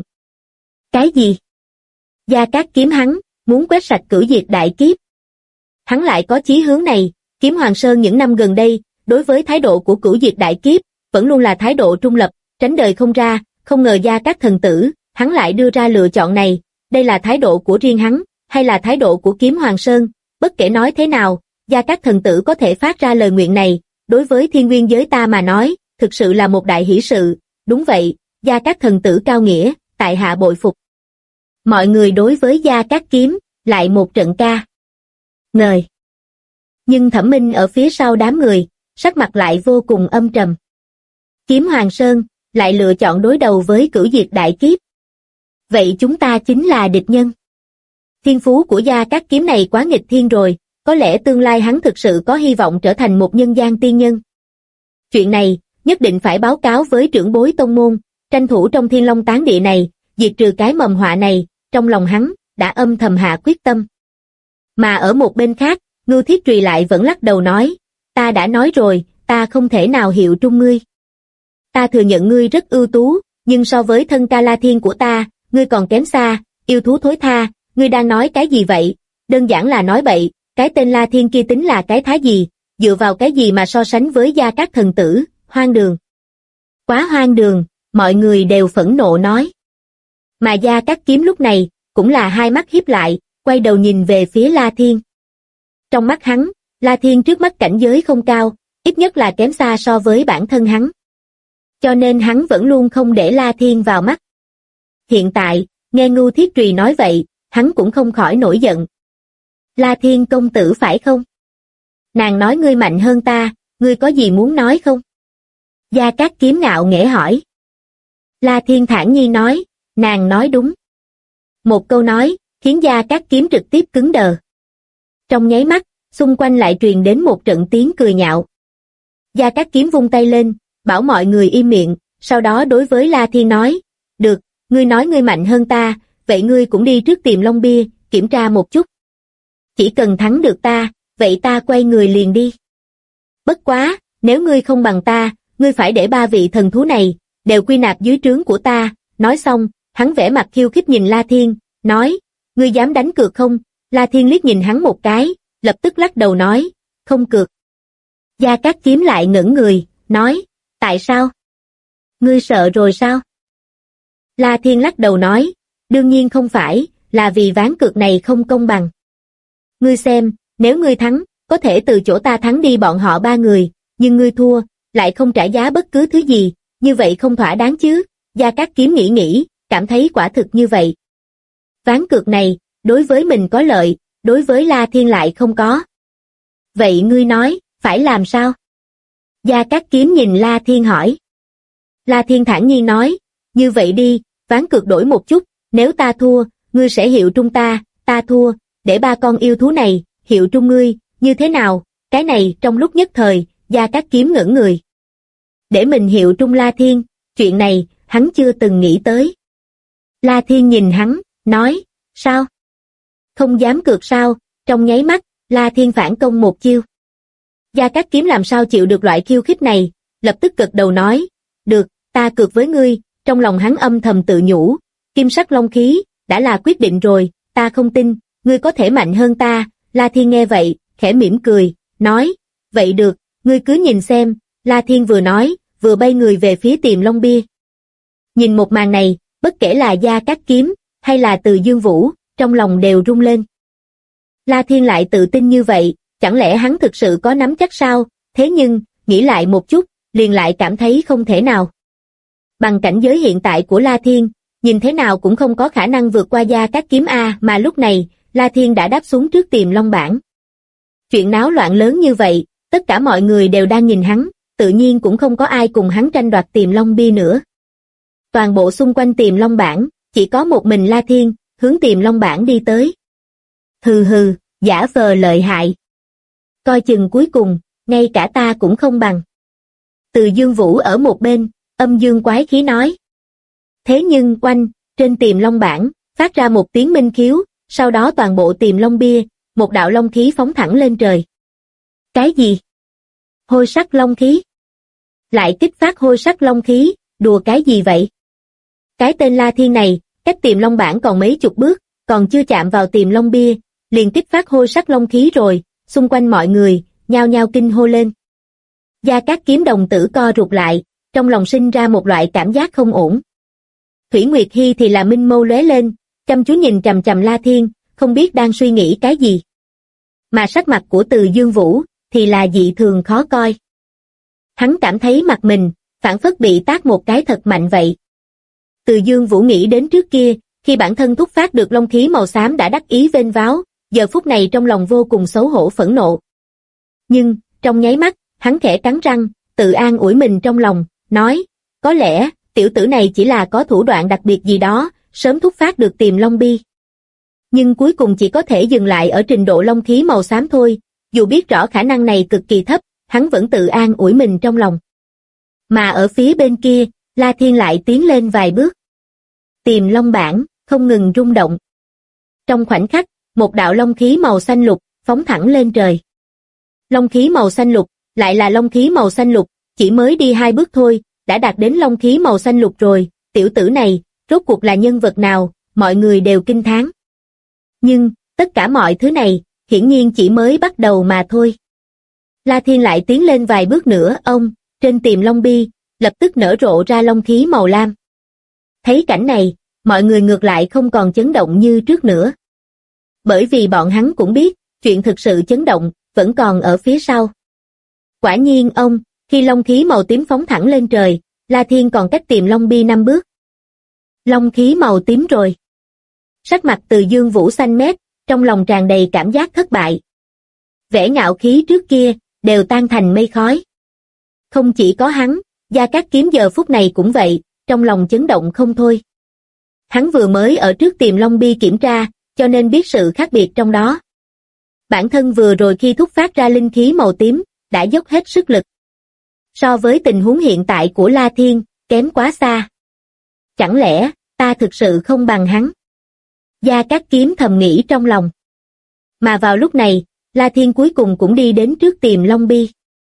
Speaker 2: Cái gì? Gia Cát Kiếm hắn, muốn quét sạch cửu diệt đại kiếp. Hắn lại có chí hướng này, Kiếm Hoàng Sơn những năm gần đây, đối với thái độ của cửu diệt đại kiếp, vẫn luôn là thái độ trung lập, tránh đời không ra, không ngờ Gia Cát thần tử, hắn lại đưa ra lựa chọn này, đây là thái độ của riêng hắn, hay là thái độ của Kiếm Hoàng Sơn, bất kể nói thế nào, Gia Cát thần tử có thể phát ra lời nguyện này, đối với thiên nguyên giới ta mà nói, thực sự là một đại hỷ sự, đúng vậy, Gia Cát thần tử cao nghĩa, tại hạ bội phục. Mọi người đối với Gia Cát Kiếm, lại một trận ca ngợi. Nhưng Thẩm Minh ở phía sau đám người, sắc mặt lại vô cùng âm trầm. Kiếm Hoàng Sơn, lại lựa chọn đối đầu với cửu diệt đại kiếp. Vậy chúng ta chính là địch nhân. Thiên phú của Gia Cát Kiếm này quá nghịch thiên rồi, có lẽ tương lai hắn thực sự có hy vọng trở thành một nhân gian tiên nhân. Chuyện này, nhất định phải báo cáo với trưởng bối tông môn, tranh thủ trong Thiên Long Tán Địa này, diệt trừ cái mầm họa này, trong lòng hắn, đã âm thầm hạ quyết tâm. Mà ở một bên khác, Ngưu Thiết Trùy lại vẫn lắc đầu nói, ta đã nói rồi, ta không thể nào hiệu trung ngươi. Ta thừa nhận ngươi rất ưu tú, nhưng so với thân ca La Thiên của ta, ngươi còn kém xa, yêu thú thối tha, ngươi đang nói cái gì vậy? Đơn giản là nói bậy, cái tên La Thiên kia tính là cái thá gì, dựa vào cái gì mà so sánh với Gia Cát thần tử, hoang đường. Quá hoang đường, mọi người đều phẫn nộ nói. Mà Gia Cát Kiếm lúc này, cũng là hai mắt híp lại, quay đầu nhìn về phía La Thiên. Trong mắt hắn, La Thiên trước mắt cảnh giới không cao, ít nhất là kém xa so với bản thân hắn. Cho nên hắn vẫn luôn không để La Thiên vào mắt. Hiện tại, nghe Ngưu Thiết Trùy nói vậy, hắn cũng không khỏi nổi giận. La Thiên công tử phải không? Nàng nói ngươi mạnh hơn ta, ngươi có gì muốn nói không? Gia Cát Kiếm ngạo nghễ hỏi. La Thiên thản nhiên nói, nàng nói đúng. Một câu nói, khiến Gia Cát Kiếm trực tiếp cứng đờ. Trong nháy mắt, xung quanh lại truyền đến một trận tiếng cười nhạo. Gia Cát Kiếm vung tay lên, bảo mọi người im miệng, sau đó đối với La Thiên nói, được, ngươi nói ngươi mạnh hơn ta, vậy ngươi cũng đi trước tìm Long Bia, kiểm tra một chút. Chỉ cần thắng được ta, vậy ta quay người liền đi. Bất quá, nếu ngươi không bằng ta, ngươi phải để 3 vị thần thú này, đều quy nạp dưới trướng của ta. Nói xong, hắn vẽ mặt khiêu khích nhìn La Thiên, nói, ngươi dám đánh cược không? La Thiên liếc nhìn hắn một cái, lập tức lắc đầu nói, không cược. Gia Cát Kiếm lại ngẩn người, nói, tại sao? Ngươi sợ rồi sao? La Thiên lắc đầu nói, đương nhiên không phải, là vì ván cược này không công bằng. Ngươi xem, nếu ngươi thắng, có thể từ chỗ ta thắng đi bọn họ 3 người, nhưng ngươi thua, lại không trả giá bất cứ thứ gì, như vậy không thỏa đáng chứ? Gia Cát Kiếm nghĩ, cảm thấy quả thực như vậy. Ván cược này, đối với mình có lợi, đối với La Thiên lại không có. Vậy ngươi nói, phải làm sao? Gia Cát Kiếm nhìn La Thiên hỏi. La Thiên thản nhiên nói, như vậy đi, ván cược đổi một chút, nếu ta thua, ngươi sẽ hiệu trung ta thua, để 3 con yêu thú này, hiệu trung ngươi, như thế nào? Cái này trong lúc nhất thời, Gia Cát Kiếm ngẩn người. Để mình hiệu trung La Thiên, chuyện này, hắn chưa từng nghĩ tới. La Thiên nhìn hắn, nói, sao? Không dám cược sao? Trong nháy mắt, La Thiên phản công một chiêu. Gia Cát Kiếm làm sao chịu được loại khiêu khích này, lập tức gật đầu nói, được, ta cược với ngươi. Trong lòng hắn âm thầm tự nhủ, kim sắc long khí, đã là quyết định rồi, ta không tin, ngươi có thể mạnh hơn ta. La Thiên nghe vậy, khẽ mỉm cười, nói, vậy được, ngươi cứ nhìn xem. La Thiên vừa nói, vừa bay người về phía tìm Long Bia. Nhìn một màn này, bất kể là Gia Cát Kiếm, hay là Từ Dương Vũ, trong lòng đều rung lên. La Thiên lại tự tin như vậy, chẳng lẽ hắn thực sự có nắm chắc sao? Thế nhưng, nghĩ lại một chút, liền lại cảm thấy không thể nào. Bằng cảnh giới hiện tại của La Thiên, nhìn thế nào cũng không có khả năng vượt qua Gia Cát Kiếm a, mà lúc này, La Thiên đã đáp xuống trước Tiềm Long bảng. Chuyện náo loạn lớn như vậy, tất cả mọi người đều đang nhìn hắn, tự nhiên cũng không có ai cùng hắn tranh đoạt Tiềm Long bia nữa. Toàn bộ xung quanh Tiềm Long bảng, chỉ có một mình La Thiên, hướng Tiềm Long bảng đi tới. Hừ hừ, giả vờ lợi hại. Coi chừng cuối cùng, ngay cả ta cũng không bằng. Từ Dương Vũ ở một bên, âm dương quái khí nói. Thế nhưng oanh, trên Tiềm Long bảng, phát ra một tiếng minh khiếu, sau đó toàn bộ Tiềm Long bia, một đạo long khí phóng thẳng lên trời. Cái gì? Hôi sắc long khí? Lại kích phát hôi sắc long khí, đùa cái gì vậy? Cái tên La Thiên này, cách Tiềm Long bảng còn mấy chục bước, còn chưa chạm vào Tiềm Long bia, liền kích phát hôi sắc long khí rồi, xung quanh mọi người, nhao nhao kinh hô lên. Gia Cát Kiếm đồng tử co rụt lại, trong lòng sinh ra một loại cảm giác không ổn. Thủy Nguyệt Hy thì là minh mâu lóe lên, chăm chú nhìn chằm chằm La Thiên, không biết đang suy nghĩ cái gì. Mà sắc mặt của Từ Dương Vũ, thì là dị thường khó coi. Hắn cảm thấy mặt mình, phảng phất bị tát một cái thật mạnh vậy. Từ Dương Vũ nghĩ đến trước kia, khi bản thân thúc phát được long khí màu xám đã đắc ý vênh váo, giờ phút này trong lòng vô cùng xấu hổ phẫn nộ. Nhưng, trong nháy mắt, hắn khẽ cắn răng, tự an ủi mình trong lòng, nói, có lẽ, tiểu tử này chỉ là có thủ đoạn đặc biệt gì đó, sớm thúc phát được Tiềm Long bi. Nhưng cuối cùng chỉ có thể dừng lại ở trình độ long khí màu xám thôi, dù biết rõ khả năng này cực kỳ thấp, hắn vẫn tự an ủi mình trong lòng. Mà ở phía bên kia, La Thiên lại tiến lên vài bước. Tiềm Long bảng, không ngừng rung động. Trong khoảnh khắc, một đạo long khí màu xanh lục, phóng thẳng lên trời. Long khí màu xanh lục, lại là long khí màu xanh lục, chỉ mới đi 2 bước thôi, đã đạt đến long khí màu xanh lục rồi, tiểu tử này, rốt cuộc là nhân vật nào, mọi người đều kinh thán. Nhưng, tất cả mọi thứ này, hiển nhiên chỉ mới bắt đầu mà thôi. La Thiên lại tiến lên vài bước nữa, trên Tiềm Long bi, lập tức nở rộ ra long khí màu lam. Thấy cảnh này, mọi người ngược lại không còn chấn động như trước nữa. Bởi vì bọn hắn cũng biết, chuyện thực sự chấn động, vẫn còn ở phía sau. Quả nhiên khi long khí màu tím phóng thẳng lên trời, La Thiên còn cách Tiềm Long bi 5 bước. Long khí màu tím rồi. Sắc mặt Từ Dương Vũ xanh mét, trong lòng tràn đầy cảm giác thất bại. Vẻ ngạo khí trước kia, đều tan thành mây khói. Không chỉ có hắn, Gia Cát Kiếm giờ phút này cũng vậy, trong lòng chấn động không thôi. Hắn vừa mới ở trước Tiềm Long bi kiểm tra, cho nên biết sự khác biệt trong đó. Bản thân vừa rồi khi thúc phát ra linh khí màu tím, đã dốc hết sức lực. So với tình huống hiện tại của La Thiên, kém quá xa. Chẳng lẽ, ta thực sự không bằng hắn? Gia Cát Kiếm thầm nghĩ trong lòng. Mà vào lúc này, La Thiên cuối cùng cũng đi đến trước Tiềm Long bi.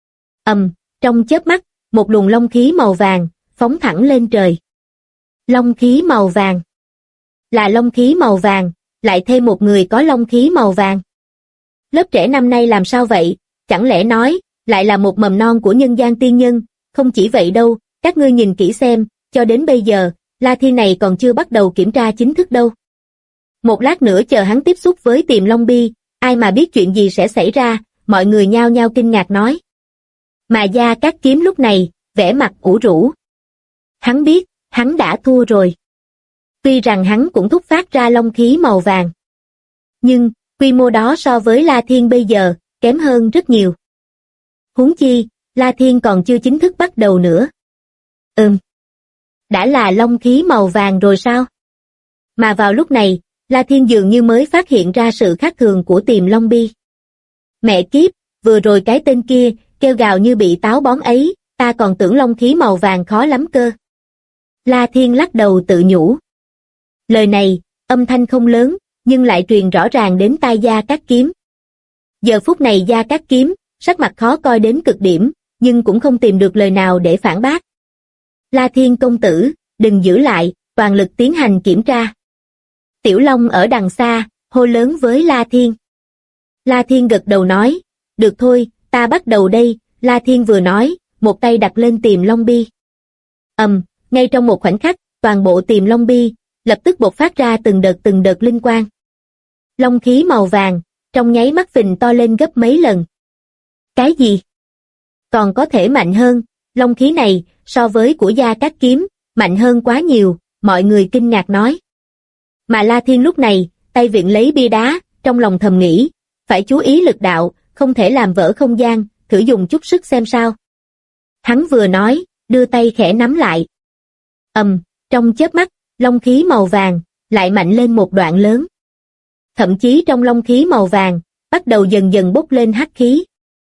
Speaker 2: Trong chớp mắt, một luồng long khí màu vàng, phóng thẳng lên trời. Long khí màu vàng. Là long khí màu vàng, lại thêm một người có long khí màu vàng. Lớp trẻ năm nay làm sao vậy, chẳng lẽ nói, lại là một mầm non của nhân gian tiên nhân, không chỉ vậy đâu, các ngươi nhìn kỹ xem, cho đến bây giờ, La Thiên này còn chưa bắt đầu kiểm tra chính thức đâu. Một lát nữa chờ hắn tiếp xúc với Tiềm Long bi, ai mà biết chuyện gì sẽ xảy ra, mọi người nhao nhao kinh ngạc nói. Mà Gia Cát Kiếm lúc này, vẻ mặt ủ rũ. Hắn biết, hắn đã thua rồi. Tuy rằng hắn cũng thúc phát ra long khí màu vàng. Nhưng, quy mô đó so với La Thiên bây giờ, kém hơn rất nhiều. Huống chi, La Thiên còn chưa chính thức bắt đầu nữa. Đã là long khí màu vàng rồi sao? Mà vào lúc này, La Thiên dường như mới phát hiện ra sự khác thường của Tiềm Long bi. Mẹ kiếp, vừa rồi cái tên kia, kêu gào như bị táo bón ấy, ta còn tưởng long khí màu vàng khó lắm cơ. La Thiên lắc đầu tự nhủ. Lời này, âm thanh không lớn, nhưng lại truyền rõ ràng đến tai Gia Cát Kiếm. Giờ phút này Gia Cát Kiếm, sắc mặt khó coi đến cực điểm, nhưng cũng không tìm được lời nào để phản bác. La Thiên công tử, đừng giữ lại, toàn lực tiến hành kiểm tra. Tiểu Long ở đằng xa, hô lớn với La Thiên. La Thiên gật đầu nói, được thôi, ta bắt đầu đây, La Thiên vừa nói, một tay đặt lên Tiềm Long bi. Ngay trong một khoảnh khắc, toàn bộ Tiềm Long bi, lập tức bộc phát ra từng đợt linh quang. Long khí màu vàng, trong nháy mắt phình to lên gấp mấy lần. Cái gì? Còn có thể mạnh hơn, long khí này, so với của Gia Cát Kiếm, mạnh hơn quá nhiều, mọi người kinh ngạc nói. Mà La Thiên lúc này, tay viện lấy bia đá, trong lòng thầm nghĩ, phải chú ý lực đạo, không thể làm vỡ không gian, thử dùng chút sức xem sao. Hắn vừa nói, đưa tay khẽ nắm lại. Trong chớp mắt, long khí màu vàng, lại mạnh lên một đoạn lớn. Thậm chí trong long khí màu vàng, bắt đầu dần dần bốc lên hắc khí.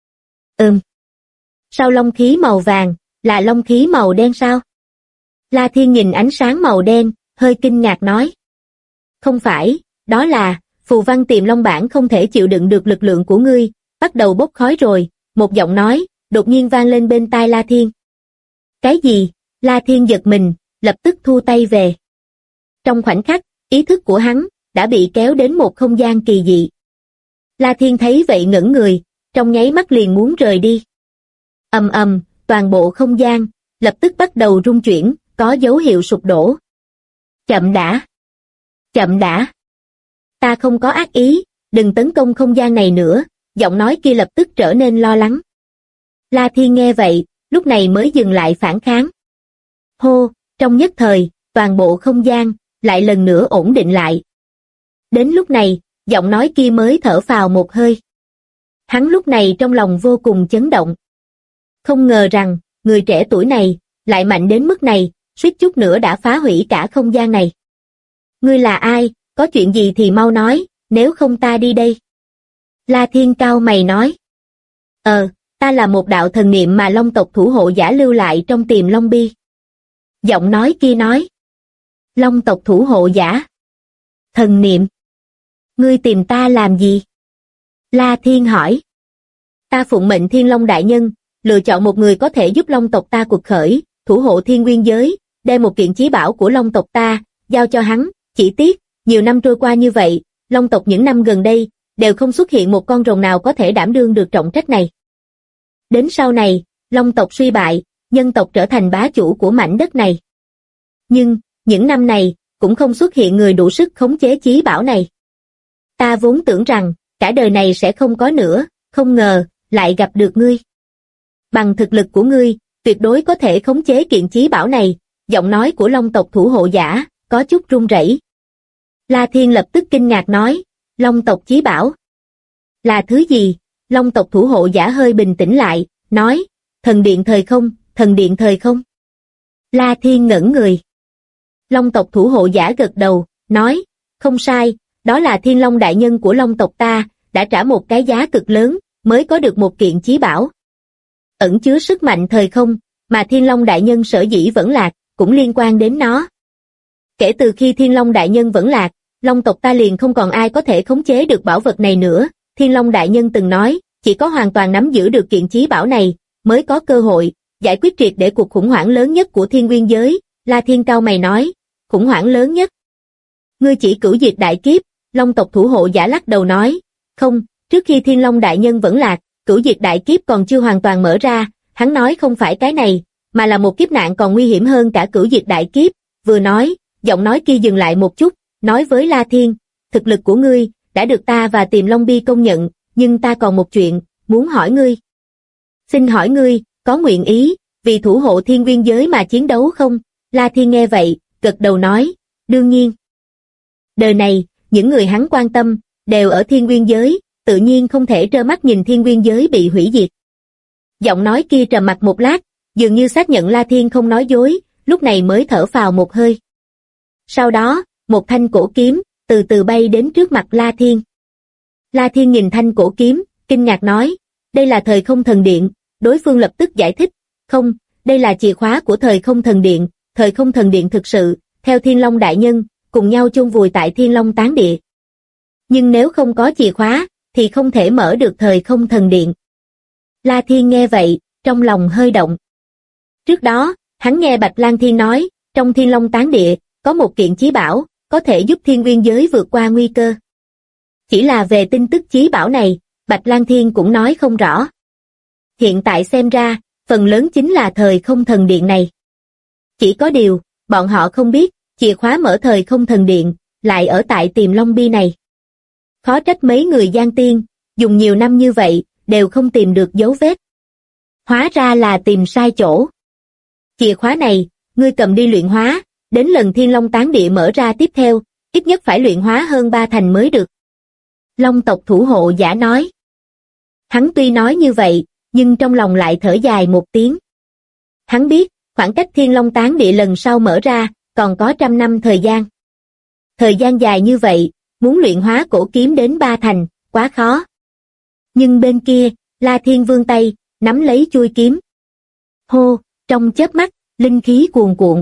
Speaker 2: Sau long khí màu vàng, là long khí màu đen sao? La Thiên nhìn ánh sáng màu đen, hơi kinh ngạc nói. Không phải, đó là, phù văn Tiềm Long bản không thể chịu đựng được lực lượng của ngươi, bắt đầu bốc khói rồi, một giọng nói, đột nhiên vang lên bên tai La Thiên. Cái gì? La Thiên giật mình, lập tức thu tay về. Trong khoảnh khắc, ý thức của hắn, đã bị kéo đến một không gian kỳ dị. La Thiên thấy vậy ngẩn người, trong nháy mắt liền muốn rời đi. Toàn bộ không gian, lập tức bắt đầu rung chuyển, có dấu hiệu sụp đổ. Chậm đã. Ta không có ác ý, đừng tấn công không gian này nữa, giọng nói kia lập tức trở nên lo lắng. La Thiên nghe vậy, lúc này mới dừng lại phản kháng. Hô, trong nhất thời, toàn bộ không gian, lại lần nữa ổn định lại. Đến lúc này, giọng nói kia mới thở phào một hơi. Hắn lúc này trong lòng vô cùng chấn động. Không ngờ rằng, người trẻ tuổi này, lại mạnh đến mức này, suýt chút nữa đã phá hủy cả không gian này. Ngươi là ai, có chuyện gì thì mau nói, nếu không ta đi đây. La Thiên cau mày nói. Ta là một đạo thần niệm mà Long tộc thủ hộ giả lưu lại trong Tiềm Long Bi. Giọng nói kia nói. Long tộc thủ hộ giả. Thần niệm. Ngươi tìm ta làm gì? La Thiên hỏi. Ta phụng mệnh Thiên Long đại nhân, lựa chọn một người có thể giúp Long tộc ta cuộc khởi, thủ hộ thiên nguyên giới, đem một kiện chí bảo của Long tộc ta, giao cho hắn, chỉ tiếc, nhiều năm trôi qua như vậy, Long tộc những năm gần đây, đều không xuất hiện một con rồng nào có thể đảm đương được trọng trách này. Đến sau này, Long tộc suy bại, nhân tộc trở thành bá chủ của mảnh đất này. Nhưng, những năm này, cũng không xuất hiện người đủ sức khống chế chí bảo này. Ta vốn tưởng rằng, cả đời này sẽ không có nữa, không ngờ, lại gặp được ngươi. Bằng thực lực của ngươi, tuyệt đối có thể khống chế kiện chí bảo này, giọng nói của Long tộc thủ hộ giả, có chút run rẩy. La Thiên lập tức kinh ngạc nói, Long tộc chí bảo. Là thứ gì? Long tộc thủ hộ giả hơi bình tĩnh lại, nói, thần điện thời không. La Thiên ngẩn người. Long tộc thủ hộ giả gật đầu, nói, không sai, đó là Thiên Long đại nhân của Long tộc ta, đã trả một cái giá cực lớn, mới có được một kiện chí bảo. Ẩn chứa sức mạnh thời không, mà Thiên Long đại nhân sở dĩ vẫn lạc, cũng liên quan đến nó. Kể từ khi Thiên Long đại nhân vẫn lạc, Long tộc ta liền không còn ai có thể khống chế được bảo vật này nữa. Thiên Long đại nhân từng nói, chỉ có hoàn toàn nắm giữ được kiện chí bảo này, mới có cơ hội giải quyết triệt để cuộc khủng hoảng lớn nhất của thiên nguyên giới. La Thiên cau mày nói, khủng hoảng lớn nhất. Ngươi chỉ cửu diệt đại kiếp. Long tộc thủ hộ giả lắc đầu nói, không, trước khi Thiên Long đại nhân vẫn lạc, cửu diệt đại kiếp còn chưa hoàn toàn mở ra. Hắn nói không phải cái này, mà là một kiếp nạn còn nguy hiểm hơn cả cửu diệt đại kiếp. Vừa nói, giọng nói kia dừng lại một chút, nói với La Thiên, thực lực của ngươi đã được ta và Tiềm Long Bi công nhận, nhưng ta còn một chuyện muốn hỏi ngươi. Xin hỏi ngươi, có nguyện ý vì thủ hộ thiên nguyên giới mà chiến đấu không? La Thiên nghe vậy, gật đầu nói, đương nhiên. Đời này, những người hắn quan tâm đều ở thiên nguyên giới, tự nhiên không thể trơ mắt nhìn thiên nguyên giới bị hủy diệt. Giọng nói kia trầm mặc một lát, dường như xác nhận La Thiên không nói dối, lúc này mới thở phào một hơi. Sau đó, một thanh cổ kiếm từ từ bay đến trước mặt La Thiên. La Thiên nhìn thanh cổ kiếm, kinh ngạc nói, đây là thời không thần điện. Đối phương lập tức giải thích, không, đây là chìa khóa của thời không thần điện. Thời không thần điện thực sự, theo Thiên Long đại nhân, cùng nhau chôn vùi tại Thiên Long tán địa. Nhưng nếu không có chìa khóa, thì không thể mở được thời không thần điện. La Thiên nghe vậy, trong lòng hơi động. Trước đó, hắn nghe Bạch Lang Thiên nói, trong Thiên Long tán địa, có một kiện chí bảo, có thể giúp thiên nguyên giới vượt qua nguy cơ. Chỉ là về tin tức chí bảo này, Bạch Lang Thiên cũng nói không rõ. Hiện tại xem ra, phần lớn chính là thời không thần điện này. Chỉ có điều, bọn họ không biết, chìa khóa mở thời không thần điện, lại ở tại Tiềm Long Bi này. Khó trách mấy người Giang Tiên, dùng nhiều năm như vậy, đều không tìm được dấu vết. Hóa ra là tìm sai chỗ. Chìa khóa này, ngươi cầm đi luyện hóa, đến lần Thiên Long Tán Địa mở ra tiếp theo, ít nhất phải luyện hóa hơn 3 thành mới được. Long tộc thủ hộ giả nói. Hắn tuy nói như vậy, nhưng trong lòng lại thở dài một tiếng. Hắn biết, khoảng cách Thiên Long Tán Địa lần sau mở ra, còn có 100 năm thời gian. Thời gian dài như vậy, muốn luyện hóa cổ kiếm đến 3 thành, quá khó. Nhưng bên kia, La Thiên vươn tay, nắm lấy chuôi kiếm. Hô, trong chớp mắt, linh khí cuồn cuộn.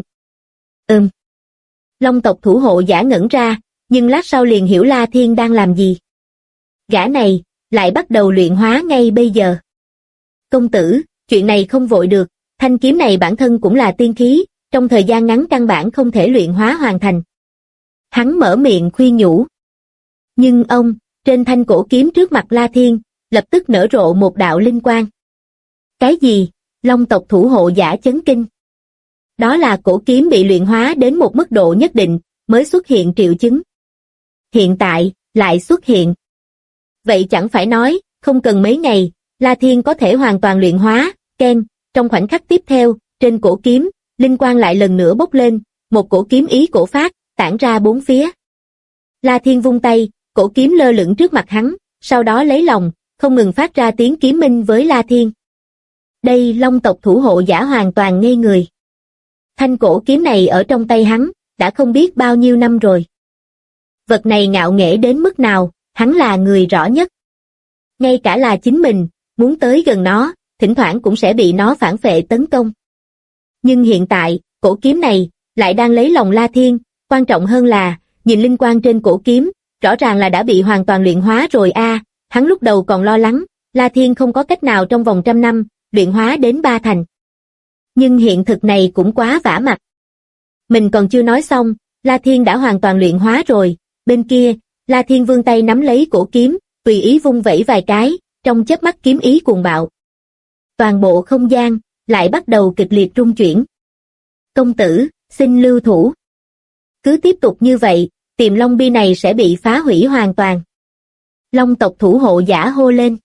Speaker 2: Long tộc thủ hộ giả ngẩn ra, nhưng lát sau liền hiểu La Thiên đang làm gì. Gã này, lại bắt đầu luyện hóa ngay bây giờ. Công tử, chuyện này không vội được, thanh kiếm này bản thân cũng là tiên khí, trong thời gian ngắn căn bản không thể luyện hóa hoàn thành. Hắn mở miệng khuyên nhủ. Nhưng ông, trên thanh cổ kiếm trước mặt La Thiên, lập tức nở rộ một đạo linh quang. Cái gì? Long tộc thủ hộ giả chấn kinh. Đó là cổ kiếm bị luyện hóa đến một mức độ nhất định, mới xuất hiện triệu chứng. Hiện tại, lại xuất hiện. Vậy chẳng phải nói, không cần mấy ngày, La Thiên có thể hoàn toàn luyện hóa, trong khoảnh khắc tiếp theo, trên cổ kiếm, linh quang lại lần nữa bốc lên, một cổ kiếm ý cổ phát, tản ra bốn phía. La Thiên vung tay, cổ kiếm lơ lửng trước mặt hắn, sau đó lấy lòng, không ngừng phát ra tiếng kiếm minh với La Thiên. Đây Long tộc thủ hộ giả hoàn toàn ngây người. Thanh cổ kiếm này ở trong tay hắn, đã không biết bao nhiêu năm rồi. Vật này ngạo nghễ đến mức nào, hắn là người rõ nhất. Ngay cả là chính mình, muốn tới gần nó, thỉnh thoảng cũng sẽ bị nó phản phệ tấn công. Nhưng hiện tại, cổ kiếm này, lại đang lấy lòng La Thiên, quan trọng hơn là, nhìn linh quang trên cổ kiếm, rõ ràng là đã bị hoàn toàn luyện hóa rồi hắn lúc đầu còn lo lắng, La Thiên không có cách nào trong vòng 100 năm, luyện hóa đến 3 thành. Nhưng hiện thực này cũng quá vả mặt. Mình còn chưa nói xong, La Thiên đã hoàn toàn luyện hóa rồi, bên kia, La Thiên vươn tay nắm lấy cổ kiếm, tùy ý vung vẩy vài cái, trong chớp mắt kiếm ý cuồng bạo. Toàn bộ không gian, lại bắt đầu kịch liệt rung chuyển. Công tử, xin lưu thủ. Cứ tiếp tục như vậy, Tiềm Long Bi này sẽ bị phá hủy hoàn toàn. Long tộc thủ hộ giả hô lên.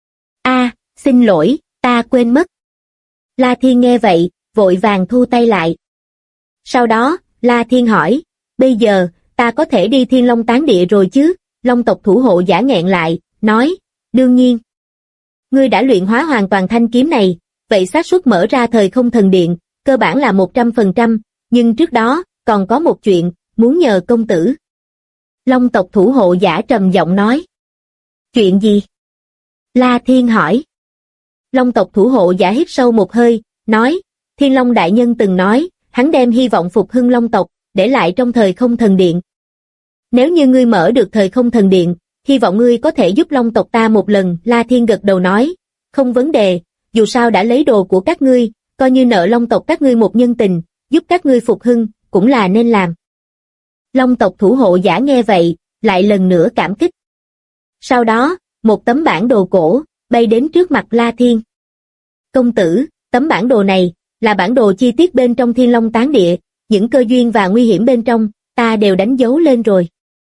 Speaker 2: Xin lỗi, ta quên mất. La Thiên nghe vậy, vội vàng thu tay lại. Sau đó, La Thiên hỏi, bây giờ, ta có thể đi Thiên Long Tán Địa rồi chứ? Long tộc thủ hộ giả nghẹn lại, nói, đương nhiên. Ngươi đã luyện hóa hoàn toàn thanh kiếm này, vậy xác suất mở ra thời không thần điện, cơ bản là 100%, nhưng trước đó, còn có một chuyện, muốn nhờ công tử. Long tộc thủ hộ giả trầm giọng nói. Chuyện gì? La Thiên hỏi. Long tộc thủ hộ giả hít sâu một hơi, nói, Thiên Long đại nhân từng nói, hắn đem hy vọng phục hưng Long tộc, để lại trong thời không thần điện. Nếu như ngươi mở được thời không thần điện, hy vọng ngươi có thể giúp Long tộc ta một lần. La Thiên gật đầu nói, không vấn đề, dù sao đã lấy đồ của các ngươi, coi như nợ Long tộc các ngươi một nhân tình, giúp các ngươi phục hưng, cũng là nên làm. Long tộc thủ hộ giả nghe vậy, lại lần nữa cảm kích. Sau đó, một tấm bản đồ cổ, bay đến trước mặt La Thiên. Công tử, tấm bản đồ này, là bản đồ chi tiết bên trong Thiên Long Tán Địa, những cơ duyên và nguy hiểm bên trong, ta đều đánh dấu lên rồi.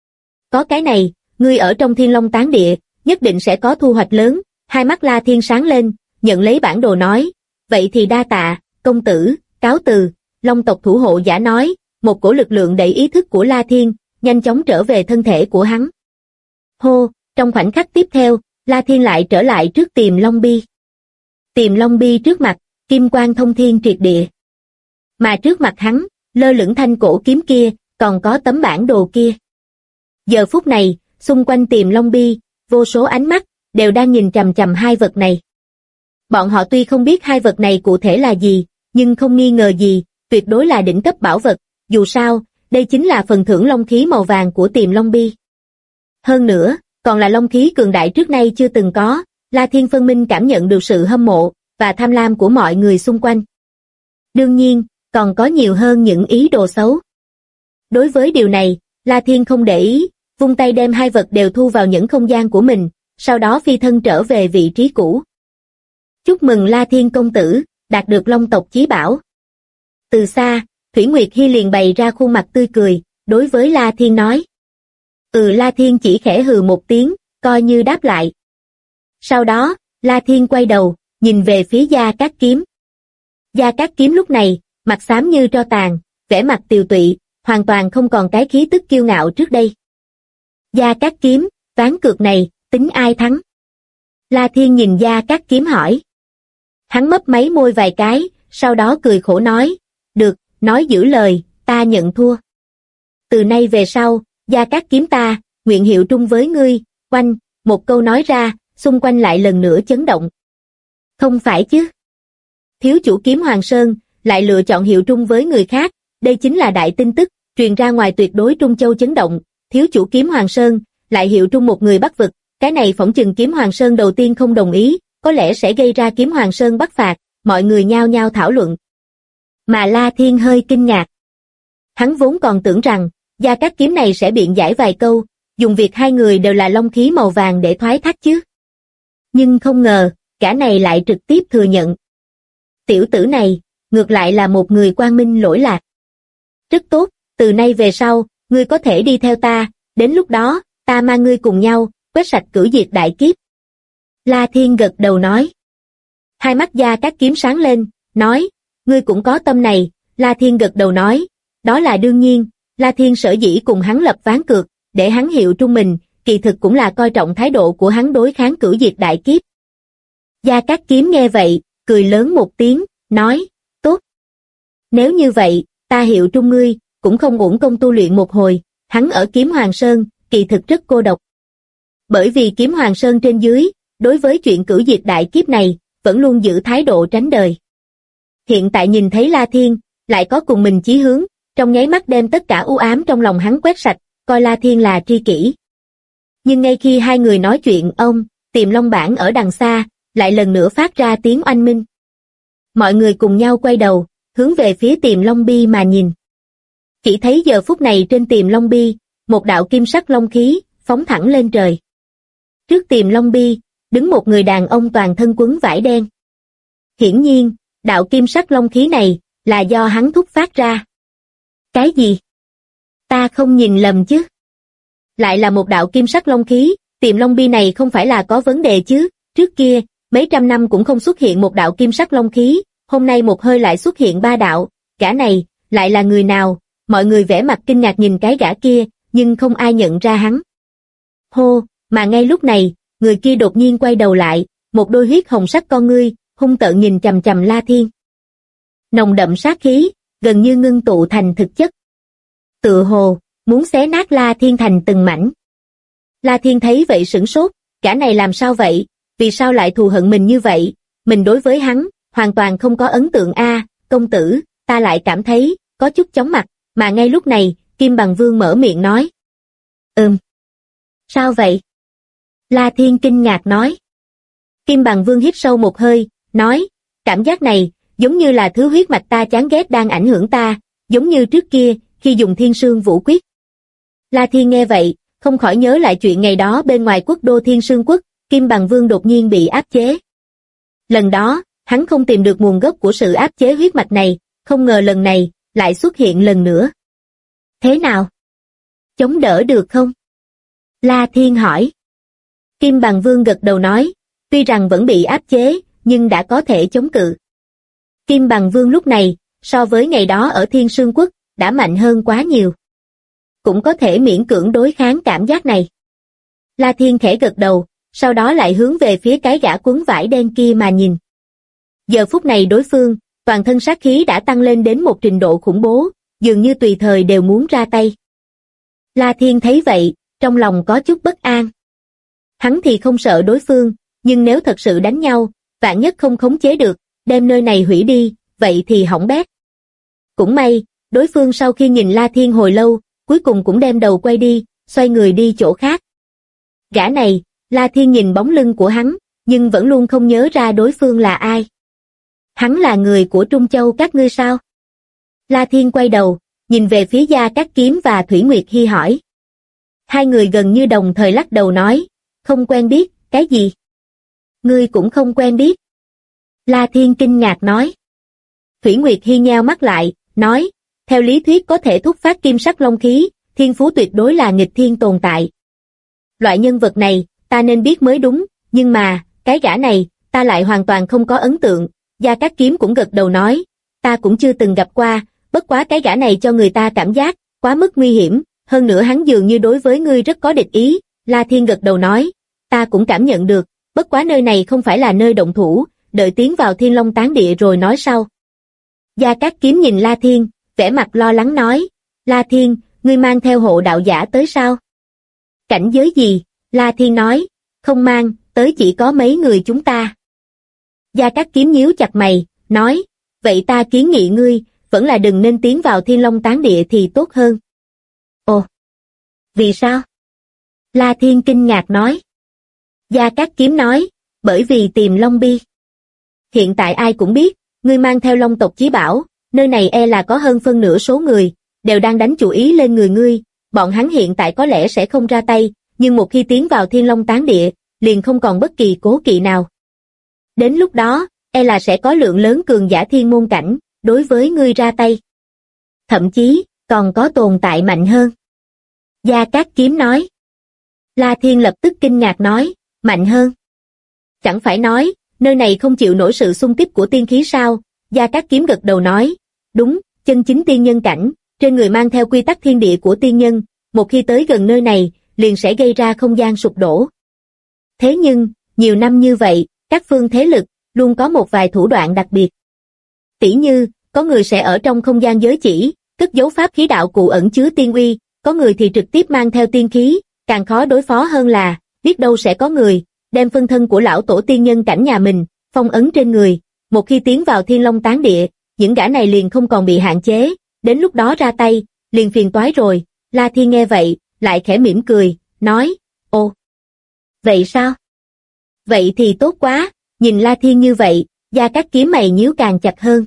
Speaker 2: Có cái này, ngươi ở trong Thiên Long Tán Địa, nhất định sẽ có thu hoạch lớn. Hai mắt La Thiên sáng lên, nhận lấy bản đồ nói, vậy thì đa tạ, công tử, cáo từ. Long tộc thủ hộ giả nói, một cổ lực lượng đẩy ý thức của La Thiên, nhanh chóng trở về thân thể của hắn. Hô, trong khoảnh khắc tiếp theo, La Thiên lại trở lại trước Tiềm Long Bi. Tiềm Long Bi trước mặt, kim quang thông thiên triệt địa. Mà trước mặt hắn, lơ lửng thanh cổ kiếm kia, còn có tấm bản đồ kia. Giờ phút này, xung quanh Tiềm Long Bi, vô số ánh mắt, đều đang nhìn chằm chằm hai vật này. Bọn họ tuy không biết hai vật này cụ thể là gì, nhưng không nghi ngờ gì, tuyệt đối là đỉnh cấp bảo vật, dù sao, đây chính là phần thưởng long khí màu vàng của Tiềm Long Bi. Hơn nữa, còn là long khí cường đại trước nay chưa từng có, La Thiên phân minh cảm nhận được sự hâm mộ và tham lam của mọi người xung quanh. Đương nhiên, còn có nhiều hơn những ý đồ xấu. Đối với điều này, La Thiên không để ý, vung tay đem hai vật đều thu vào những không gian của mình, sau đó phi thân trở về vị trí cũ. Chúc mừng La Thiên công tử, đạt được Long tộc chí bảo. Từ xa, Thủy Nguyệt Hy liền bày ra khuôn mặt tươi cười, đối với La Thiên nói. La Thiên chỉ khẽ hừ một tiếng, coi như đáp lại. Sau đó, La Thiên quay đầu, nhìn về phía Gia Cát Kiếm. Gia Cát Kiếm lúc này, mặt xám như tro tàn, vẻ mặt tiều tụy, hoàn toàn không còn cái khí tức kiêu ngạo trước đây. Gia Cát Kiếm, ván cược này, tính ai thắng? La Thiên nhìn Gia Cát Kiếm hỏi. Hắn mấp máy môi vài cái, sau đó cười khổ nói, được, nói giữ lời, ta nhận thua. Từ nay về sau, Gia Cát Kiếm ta, nguyện hiệu trung với ngươi, oanh, một câu nói ra, xung quanh lại lần nữa chấn động. Không phải chứ? Thiếu chủ Kiếm Hoàng Sơn, lại lựa chọn hiệu trung với người khác, đây chính là đại tin tức, truyền ra ngoài tuyệt đối Trung Châu chấn động, thiếu chủ Kiếm Hoàng Sơn, lại hiệu trung một người Bắc vực, cái này phỏng chừng Kiếm Hoàng Sơn đầu tiên không đồng ý, có lẽ sẽ gây ra Kiếm Hoàng Sơn bắt phạt, mọi người nhao nhao thảo luận. Mà La Thiên hơi kinh ngạc. Hắn vốn còn tưởng rằng, Gia Cát Kiếm này sẽ biện giải vài câu, dùng việc hai người đều là long khí màu vàng để thoái thác chứ. Nhưng không ngờ, cả này lại trực tiếp thừa nhận. Tiểu tử này, ngược lại là một người quang minh lỗi lạc. Rất tốt, từ nay về sau, ngươi có thể đi theo ta, đến lúc đó, ta mang ngươi cùng nhau, quét sạch cửu diệt đại kiếp. La Thiên gật đầu nói. Hai mắt Gia Cát Kiếm sáng lên, nói, ngươi cũng có tâm này, La Thiên gật đầu nói, đó là đương nhiên, La Thiên sở dĩ cùng hắn lập ván cược, để hắn hiệu trung mình, kỳ thực cũng là coi trọng thái độ của hắn đối kháng cửu diệt đại kiếp. Gia Cát Kiếm nghe vậy, cười lớn một tiếng, nói, tốt. Nếu như vậy, ta hiệu trung ngươi, cũng không uổng công tu luyện một hồi, hắn ở Kiếm Hoàng Sơn, kỳ thực rất cô độc. Bởi vì Kiếm Hoàng Sơn trên dưới, đối với chuyện cửu diệt đại kiếp này, vẫn luôn giữ thái độ tránh đời. Hiện tại nhìn thấy La Thiên, lại có cùng mình chí hướng, trong nháy mắt đem tất cả u ám trong lòng hắn quét sạch, coi La Thiên là tri kỷ. Nhưng ngay khi hai người nói chuyện, Tiềm Long Bảng ở đằng xa, lại lần nữa phát ra tiếng oanh minh. Mọi người cùng nhau quay đầu, hướng về phía Tiềm Long Bi mà nhìn. Chỉ thấy giờ phút này trên Tiềm Long Bi, một đạo kim sắc long khí, phóng thẳng lên trời. Trước Tiềm Long Bi, đứng một người đàn ông toàn thân quấn vải đen. Hiển nhiên, đạo kim sắc long khí này, là do hắn thúc phát ra. Cái gì? Ta không nhìn lầm chứ? Lại là một đạo kim sắc long khí, Tiềm Long Bi này không phải là có vấn đề chứ? Trước kia, mấy trăm năm cũng không xuất hiện một đạo kim sắc long khí, hôm nay một hơi lại xuất hiện ba đạo, gã này, lại là người nào? Mọi người vẻ mặt kinh ngạc nhìn cái gã kia, nhưng không ai nhận ra hắn. Hô, mà ngay lúc này, người kia đột nhiên quay đầu lại, một đôi huyết hồng sắc con ngươi, hung tợn nhìn chằm chằm La Thiên. Nồng đậm sát khí, gần như ngưng tụ thành thực chất. Tựa hồ, muốn xé nát La Thiên thành từng mảnh. La Thiên thấy vậy sửng sốt, gã này làm sao vậy, vì sao lại thù hận mình như vậy, mình đối với hắn, hoàn toàn không có ấn tượng a, công tử, ta lại cảm thấy, có chút chóng mặt, mà ngay lúc này, Kim Bằng Vương mở miệng nói. Sao vậy? La Thiên kinh ngạc nói. Kim Bằng Vương hít sâu một hơi, nói, cảm giác này, giống như là thứ huyết mạch ta chán ghét đang ảnh hưởng ta, giống như trước kia, khi dùng Thiên Sương Vũ Quyết. La Thiên nghe vậy, không khỏi nhớ lại chuyện ngày đó bên ngoài quốc đô Thiên Sương Quốc, Kim Bằng Vương đột nhiên bị áp chế. Lần đó, hắn không tìm được nguồn gốc của sự áp chế huyết mạch này, không ngờ lần này, lại xuất hiện lần nữa. Thế nào? Chống đỡ được không? La Thiên hỏi. Kim Bằng Vương gật đầu nói, tuy rằng vẫn bị áp chế, nhưng đã có thể chống cự. Kim Bằng Vương lúc này, so với ngày đó ở Thiên Sương Quốc, đã mạnh hơn quá nhiều. Cũng có thể miễn cưỡng đối kháng cảm giác này. La Thiên khẽ gật đầu, sau đó lại hướng về phía cái gã quấn vải đen kia mà nhìn. Giờ phút này đối phương, toàn thân sát khí đã tăng lên đến một trình độ khủng bố, dường như tùy thời đều muốn ra tay. La Thiên thấy vậy, trong lòng có chút bất an. Hắn thì không sợ đối phương, nhưng nếu thật sự đánh nhau, vạn nhất không khống chế được, đem nơi này hủy đi, vậy thì hỏng bét. Cũng may, đối phương sau khi nhìn La Thiên hồi lâu, cuối cùng cũng đem đầu quay đi, xoay người đi chỗ khác. Gã này, La Thiên nhìn bóng lưng của hắn, nhưng vẫn luôn không nhớ ra đối phương là ai. Hắn là người của Trung Châu các ngươi sao? La Thiên quay đầu, nhìn về phía Gia Cát Kiếm và Thủy Nguyệt Hi hỏi. Hai người gần như đồng thời lắc đầu nói, không quen biết, cái gì? Ngươi cũng không quen biết. La Thiên kinh ngạc nói. Thủy Nguyệt Hi nheo mắt lại, nói, theo lý thuyết có thể thúc phát kim sắc long khí, thiên phú tuyệt đối là nghịch thiên tồn tại. Loại nhân vật này, ta nên biết mới đúng, nhưng mà, cái gã này, ta lại hoàn toàn không có ấn tượng. Gia Cát Kiếm cũng gật đầu nói, ta cũng chưa từng gặp qua, bất quá cái gã này cho người ta cảm giác quá mức nguy hiểm, hơn nữa hắn dường như đối với ngươi rất có địch ý. La Thiên gật đầu nói, ta cũng cảm nhận được, bất quá nơi này không phải là nơi động thủ, đợi tiến vào Thiên Long Tán Địa rồi nói sau. Gia Cát Kiếm nhìn La Thiên, vẻ mặt lo lắng nói, La Thiên, ngươi mang theo hộ đạo giả tới sao? Cảnh giới gì? La Thiên nói, không mang, tới chỉ có mấy người chúng ta. Gia Cát Kiếm nhíu chặt mày, nói, vậy ta kiến nghị ngươi, vẫn là đừng nên tiến vào Thiên Long Tán Địa thì tốt hơn. Ồ, vì sao? La Thiên kinh ngạc nói. Gia Cát Kiếm nói, bởi vì tìm Long Bi. Hiện tại ai cũng biết, ngươi mang theo Long tộc chí bảo, nơi này e là có hơn phân nửa số người, đều đang đánh chủ ý lên người ngươi, bọn hắn hiện tại có lẽ sẽ không ra tay, nhưng một khi tiến vào Thiên Long Tán Địa, liền không còn bất kỳ cố kỵ nào. Đến lúc đó, e là sẽ có lượng lớn cường giả thiên môn cảnh, đối với ngươi ra tay. Thậm chí, còn có tồn tại mạnh hơn. Gia Cát Kiếm nói. La Thiên lập tức kinh ngạc nói, mạnh hơn. Chẳng phải nói, nơi này không chịu nổi sự xung kích của tiên khí sao? Gia Cát Kiếm gật đầu nói, đúng, chân chính tiên nhân cảnh, trên người mang theo quy tắc thiên địa của tiên nhân, một khi tới gần nơi này, liền sẽ gây ra không gian sụp đổ. Thế nhưng, nhiều năm như vậy, các phương thế lực, luôn có một vài thủ đoạn đặc biệt. Tỉ như, có người sẽ ở trong không gian giới chỉ, cất giấu pháp khí đạo cụ ẩn chứa tiên uy, có người thì trực tiếp mang theo tiên khí, càng khó đối phó hơn là, biết đâu sẽ có người, đem phân thân của lão tổ tiên nhân cảnh nhà mình, phong ấn trên người, một khi tiến vào Thiên Long Tán Địa, những gã này liền không còn bị hạn chế, đến lúc đó ra tay, liền phiền toái rồi. La Thiên nghe vậy, lại khẽ mỉm cười, nói, ồ, vậy sao? Vậy thì tốt quá, nhìn La Thiên như vậy, Gia Cát Kiếm mày nhíu càng chặt hơn.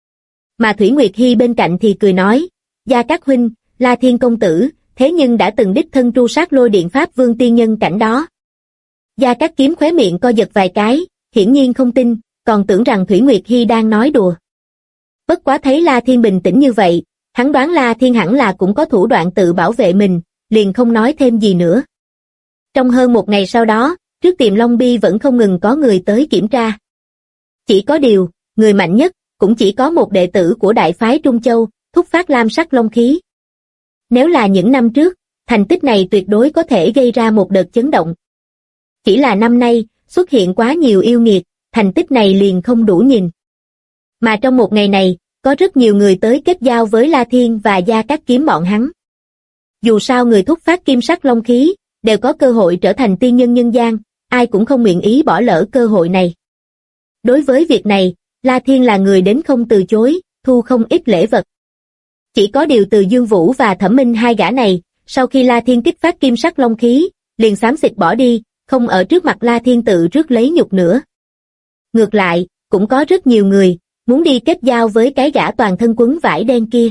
Speaker 2: Mà Thủy Nguyệt Hy bên cạnh thì cười nói, Gia Cát huynh, La Thiên công tử, thế nhưng đã từng đích thân tru sát Lôi Điện Pháp Vương tiên nhân cảnh đó. Gia Cát Kiếm khóe miệng co giật vài cái, hiển nhiên không tin, còn tưởng rằng Thủy Nguyệt Hy đang nói đùa. Bất quá thấy La Thiên bình tĩnh như vậy, hắn đoán La Thiên hẳn là cũng có thủ đoạn tự bảo vệ mình, liền không nói thêm gì nữa. Trong hơn một ngày sau đó, trước tiệm Long Bi vẫn không ngừng có người tới kiểm tra. Chỉ có điều, người mạnh nhất, cũng chỉ có một đệ tử của đại phái Trung Châu, thúc phát lam sắc long khí. Nếu là những năm trước, thành tích này tuyệt đối có thể gây ra một đợt chấn động. Chỉ là năm nay, xuất hiện quá nhiều yêu nghiệt, thành tích này liền không đủ nhìn. Mà trong một ngày này, có rất nhiều người tới kết giao với La Thiên và Gia Cát Kiếm bọn hắn. Dù sao người thúc phát kim sắc long khí, đều có cơ hội trở thành tiên nhân nhân gian, ai cũng không nguyện ý bỏ lỡ cơ hội này. Đối với việc này, La Thiên là người đến không từ chối, thu không ít lễ vật. Chỉ có điều Từ Dương Vũ và Thẩm Minh hai gã này, sau khi La Thiên kích phát kim sắc long khí, liền xám xịt bỏ đi, không ở trước mặt La Thiên tự rước lấy nhục nữa. Ngược lại, cũng có rất nhiều người, muốn đi kết giao với cái gã toàn thân quấn vải đen kia.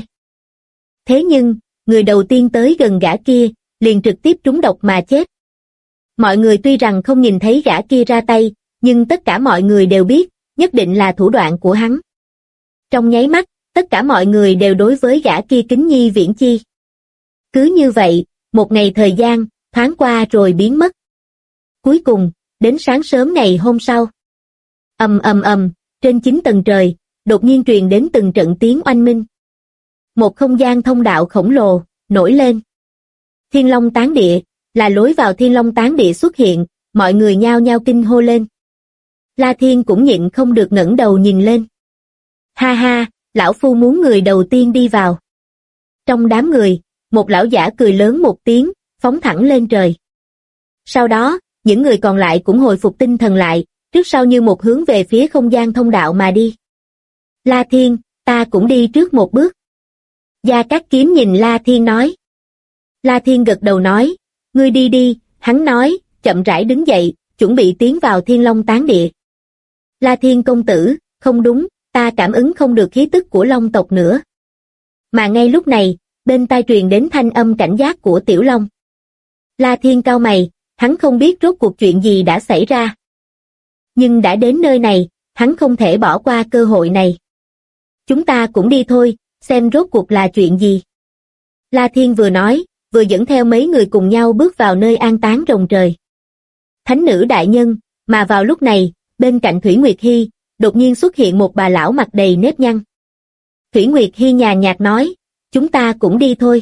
Speaker 2: Thế nhưng, người đầu tiên tới gần gã kia, liền trực tiếp trúng độc mà chết. Mọi người tuy rằng không nhìn thấy gã kia ra tay, nhưng tất cả mọi người đều biết, nhất định là thủ đoạn của hắn. Trong nháy mắt, tất cả mọi người đều đối với gã kia kính nhi viễn chi. Cứ như vậy, một ngày thời gian, thoáng qua rồi biến mất. Cuối cùng, đến sáng sớm ngày hôm sau. Ầm ầm ầm, trên 9 tầng trời, đột nhiên truyền đến từng trận tiếng oanh minh. Một không gian thông đạo khổng lồ, nổi lên. Thiên Long Tán Địa, là lối vào Thiên Long Tán Địa xuất hiện, mọi người nhao nhao kinh hô lên. La Thiên cũng nhịn không được ngẩng đầu nhìn lên. Ha ha, lão phu muốn người đầu tiên đi vào. Trong đám người, một lão giả cười lớn một tiếng, phóng thẳng lên trời. Sau đó, những người còn lại cũng hồi phục tinh thần lại, trước sau như một hướng về phía không gian thông đạo mà đi. La Thiên, ta cũng đi trước một bước. Gia Cát Kiếm nhìn La Thiên nói. La Thiên gật đầu nói, ngươi đi đi, hắn nói, chậm rãi đứng dậy, chuẩn bị tiến vào Thiên Long Tán Địa. La Thiên công tử, không đúng, ta cảm ứng không được khí tức của Long tộc nữa. Mà ngay lúc này, bên tai truyền đến thanh âm cảnh giác của Tiểu Long. La Thiên cau mày, hắn không biết rốt cuộc chuyện gì đã xảy ra. Nhưng đã đến nơi này, hắn không thể bỏ qua cơ hội này. Chúng ta cũng đi thôi, xem rốt cuộc là chuyện gì. La Thiên vừa nói, vừa dẫn theo mấy người cùng nhau bước vào nơi an táng rồng trời. Thánh nữ đại nhân, mà vào lúc này, bên cạnh Thủy Nguyệt Hy, đột nhiên xuất hiện một bà lão mặt đầy nếp nhăn. Thủy Nguyệt Hy nhàn nhạt nói, chúng ta cũng đi thôi.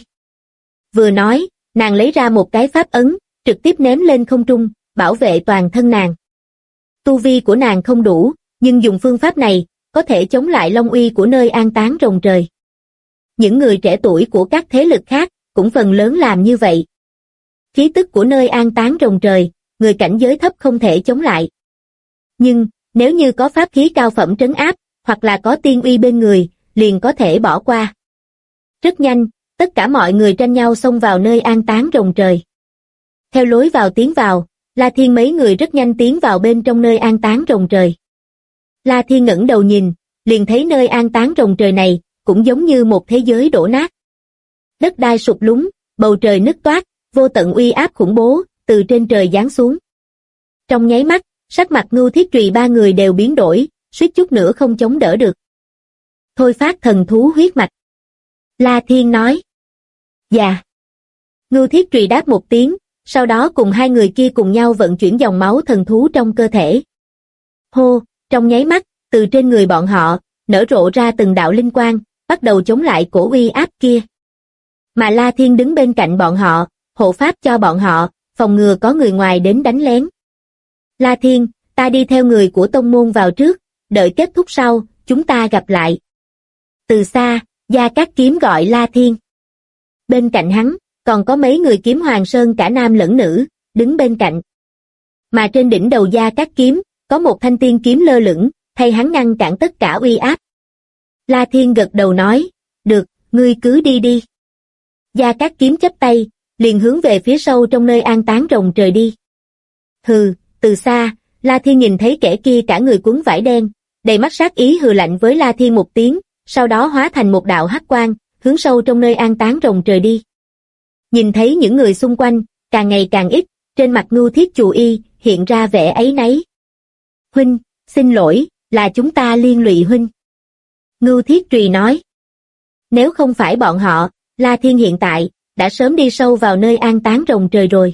Speaker 2: Vừa nói, nàng lấy ra một cái pháp ấn, trực tiếp ném lên không trung, bảo vệ toàn thân nàng. Tu vi của nàng không đủ, nhưng dùng phương pháp này, có thể chống lại long uy của nơi an táng rồng trời. Những người trẻ tuổi của các thế lực khác, cũng phần lớn làm như vậy. Khí tức của nơi an táng rồng trời, người cảnh giới thấp không thể chống lại. Nhưng, nếu như có pháp khí cao phẩm trấn áp, hoặc là có tiên uy bên người, liền có thể bỏ qua. Rất nhanh, tất cả mọi người tranh nhau xông vào nơi an táng rồng trời. Theo lối vào tiến vào, La Thiên mấy người rất nhanh tiến vào bên trong nơi an táng rồng trời. La Thiên ngẩng đầu nhìn, liền thấy nơi an táng rồng trời này, cũng giống như một thế giới đổ nát. Đất đai sụp lún, bầu trời nứt toác, vô tận uy áp khủng bố, từ trên trời giáng xuống. Trong nháy mắt, sắc mặt Ngưu Thiết Trùy ba người đều biến đổi, suýt chút nữa không chống đỡ được. Thôi phát thần thú huyết mạch. La Thiên nói. Dạ. Ngưu Thiết Trùy đáp một tiếng, sau đó cùng hai người kia cùng nhau vận chuyển dòng máu thần thú trong cơ thể. Hô, trong nháy mắt, từ trên người bọn họ, nở rộ ra từng đạo linh quang, bắt đầu chống lại cổ uy áp kia. Mà La Thiên đứng bên cạnh bọn họ, hộ pháp cho bọn họ, phòng ngừa có người ngoài đến đánh lén. La Thiên, ta đi theo người của tông môn vào trước, đợi kết thúc sau, chúng ta gặp lại. Từ xa, Gia Cát Kiếm gọi La Thiên. Bên cạnh hắn, còn có mấy người Kiếm Hoàng Sơn cả nam lẫn nữ, đứng bên cạnh. Mà trên đỉnh đầu Gia Cát Kiếm, có một thanh tiên kiếm lơ lửng, thay hắn ngăn cản tất cả uy áp. La Thiên gật đầu nói, được, ngươi cứ đi đi. Gia Cát Kiếm chắp tay, liền hướng về phía sâu trong nơi an táng rồng trời đi. Hừ, từ xa, La Thiên nhìn thấy kẻ kia cả người quấn vải đen, đầy mắt sát ý hừ lạnh với La Thiên một tiếng, sau đó hóa thành một đạo hắc quang, hướng sâu trong nơi an táng rồng trời đi. Nhìn thấy những người xung quanh, càng ngày càng ít, trên mặt Ngưu Thiết Chù Y, hiện ra vẻ áy náy. Huynh, xin lỗi, là chúng ta liên lụy huynh. Ngưu Thiết Trùy nói. Nếu không phải bọn họ, La Thiên hiện tại, đã sớm đi sâu vào nơi an táng rồng trời rồi.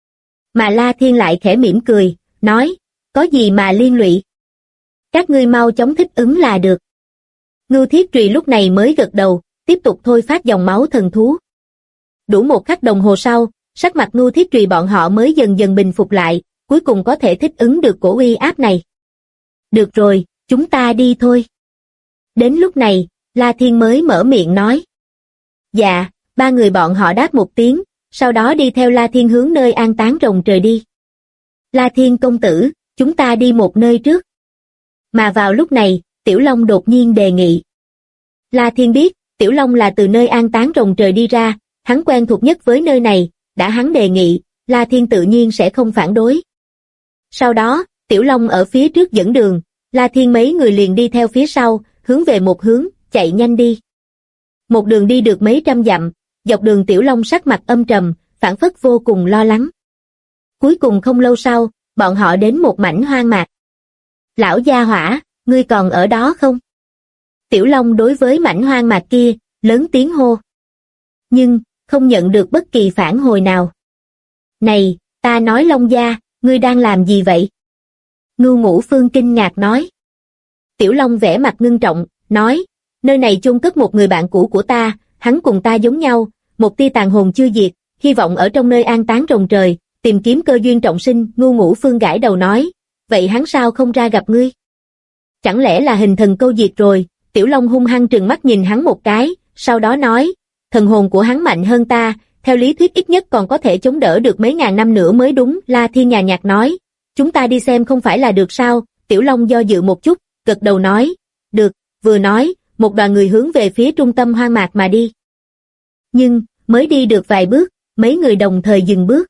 Speaker 2: Mà La Thiên lại khẽ mỉm cười, nói, có gì mà liên lụy? Các ngươi mau chóng thích ứng là được. Ngưu Thiết Trùy lúc này mới gật đầu, tiếp tục thôi phát dòng máu thần thú. Đủ một khắc đồng hồ sau, sắc mặt Ngưu Thiết Trùy bọn họ mới dần dần bình phục lại, cuối cùng có thể thích ứng được cổ uy áp này. Được rồi, chúng ta đi thôi. Đến lúc này, La Thiên mới mở miệng nói. Dạ, ba người bọn họ đáp một tiếng, sau đó đi theo La Thiên hướng nơi an táng rồng trời đi. La Thiên công tử, chúng ta đi một nơi trước. Mà vào lúc này, Tiểu Long đột nhiên đề nghị. La Thiên biết, Tiểu Long là từ nơi an táng rồng trời đi ra, hắn quen thuộc nhất với nơi này, đã hắn đề nghị, La Thiên tự nhiên sẽ không phản đối. Sau đó, Tiểu Long ở phía trước dẫn đường, La Thiên mấy người liền đi theo phía sau, hướng về một hướng, chạy nhanh đi. Một đường đi được mấy trăm dặm, dọc đường Tiểu Long sắc mặt âm trầm, phảng phất vô cùng lo lắng. Cuối cùng không lâu sau, bọn họ đến một mảnh hoang mạc. Lão gia hỏa, ngươi còn ở đó không? Tiểu Long đối với mảnh hoang mạc kia, lớn tiếng hô. Nhưng, không nhận được bất kỳ phản hồi nào. Này, ta nói Long gia, ngươi đang làm gì vậy? Ngưu Ngũ Phương kinh ngạc nói. Tiểu Long vẻ mặt ngưng trọng, nói, nơi này chôn cất một người bạn cũ của ta, hắn cùng ta giống nhau, một tia tàn hồn chưa diệt, hy vọng ở trong nơi an táng rồng trời, tìm kiếm cơ duyên trọng sinh. Ngưu Ngũ Phương gãi đầu nói, vậy hắn sao không ra gặp ngươi? Chẳng lẽ là hình thần câu diệt rồi? Tiểu Long hung hăng trừng mắt nhìn hắn một cái, sau đó nói, thần hồn của hắn mạnh hơn ta, theo lý thuyết ít nhất còn có thể chống đỡ được mấy ngàn năm nữa mới đúng. La Thiên nhàn nhạt nói, chúng ta đi xem không phải là được sao? Tiểu Long do dự một chút, gật đầu nói, được, vừa nói, một đoàn người hướng về phía trung tâm hoang mạc mà đi. Nhưng, mới đi được vài bước, mấy người đồng thời dừng bước.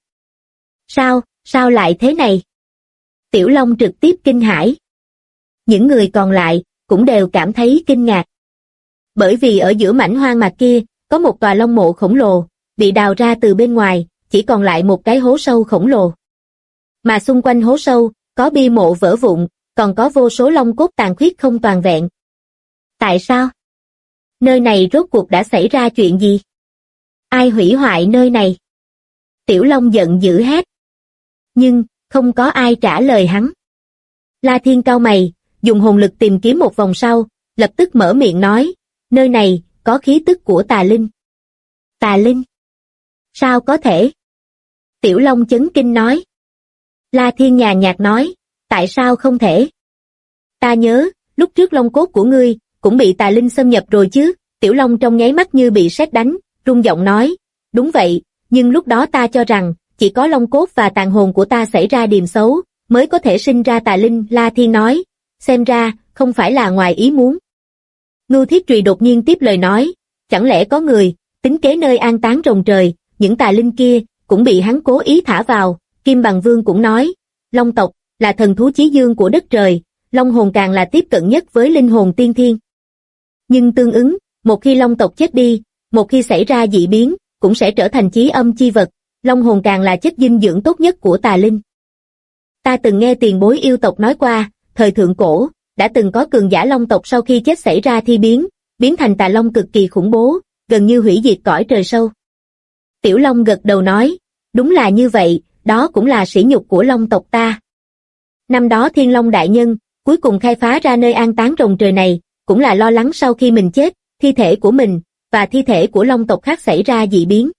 Speaker 2: Sao lại thế này? Tiểu Long trực tiếp kinh hãi. Những người còn lại, cũng đều cảm thấy kinh ngạc. Bởi vì ở giữa mảnh hoang mạc kia, có một tòa long mộ khổng lồ, bị đào ra từ bên ngoài, chỉ còn lại một cái hố sâu khổng lồ. Mà xung quanh hố sâu, có bia mộ vỡ vụn, còn có vô số long cốt tàn khuyết không toàn vẹn. Tại sao? Nơi này rốt cuộc đã xảy ra chuyện gì? Ai hủy hoại nơi này? Tiểu Long giận dữ hét. Nhưng, không có ai trả lời hắn. La Thiên cau mày, dùng hồn lực tìm kiếm một vòng sau, lập tức mở miệng nói, nơi này, có khí tức của tà linh. Tà linh? Sao có thể? Tiểu Long chấn kinh nói. La Thiên nhàn nhạt nói, tại sao không thể? Ta nhớ, lúc trước long cốt của ngươi, cũng bị tà linh xâm nhập rồi chứ. Tiểu Long trong nháy mắt như bị sét đánh, rung giọng nói, đúng vậy, nhưng lúc đó ta cho rằng, chỉ có long cốt và tàn hồn của ta xảy ra điềm xấu, mới có thể sinh ra tà linh. La Thiên nói, xem ra, không phải là ngoài ý muốn. Ngưu Thiết Trùy đột nhiên tiếp lời nói, chẳng lẽ có người, tính kế nơi an táng rồng trời, những tà linh kia, cũng bị hắn cố ý thả vào. Kim Bằng Vương cũng nói, long tộc, là thần thú chí dương của đất trời, long hồn càng là tiếp cận nhất với linh hồn tiên thiên. Nhưng tương ứng, một khi long tộc chết đi, một khi xảy ra dị biến, cũng sẽ trở thành chí âm chi vật, long hồn càng là chất dinh dưỡng tốt nhất của tà linh. Ta từng nghe tiền bối yêu tộc nói qua, thời thượng cổ, đã từng có cường giả long tộc sau khi chết xảy ra thi biến, biến thành tà long cực kỳ khủng bố, gần như hủy diệt cõi trời sâu. Tiểu Long gật đầu nói, đúng là như vậy, đó cũng là sỉ nhục của long tộc ta. Năm đó Thiên Long Đại Nhân, cuối cùng khai phá ra nơi an táng rồng trời này, cũng là lo lắng sau khi mình chết, thi thể của mình, và thi thể của long tộc khác xảy ra dị biến.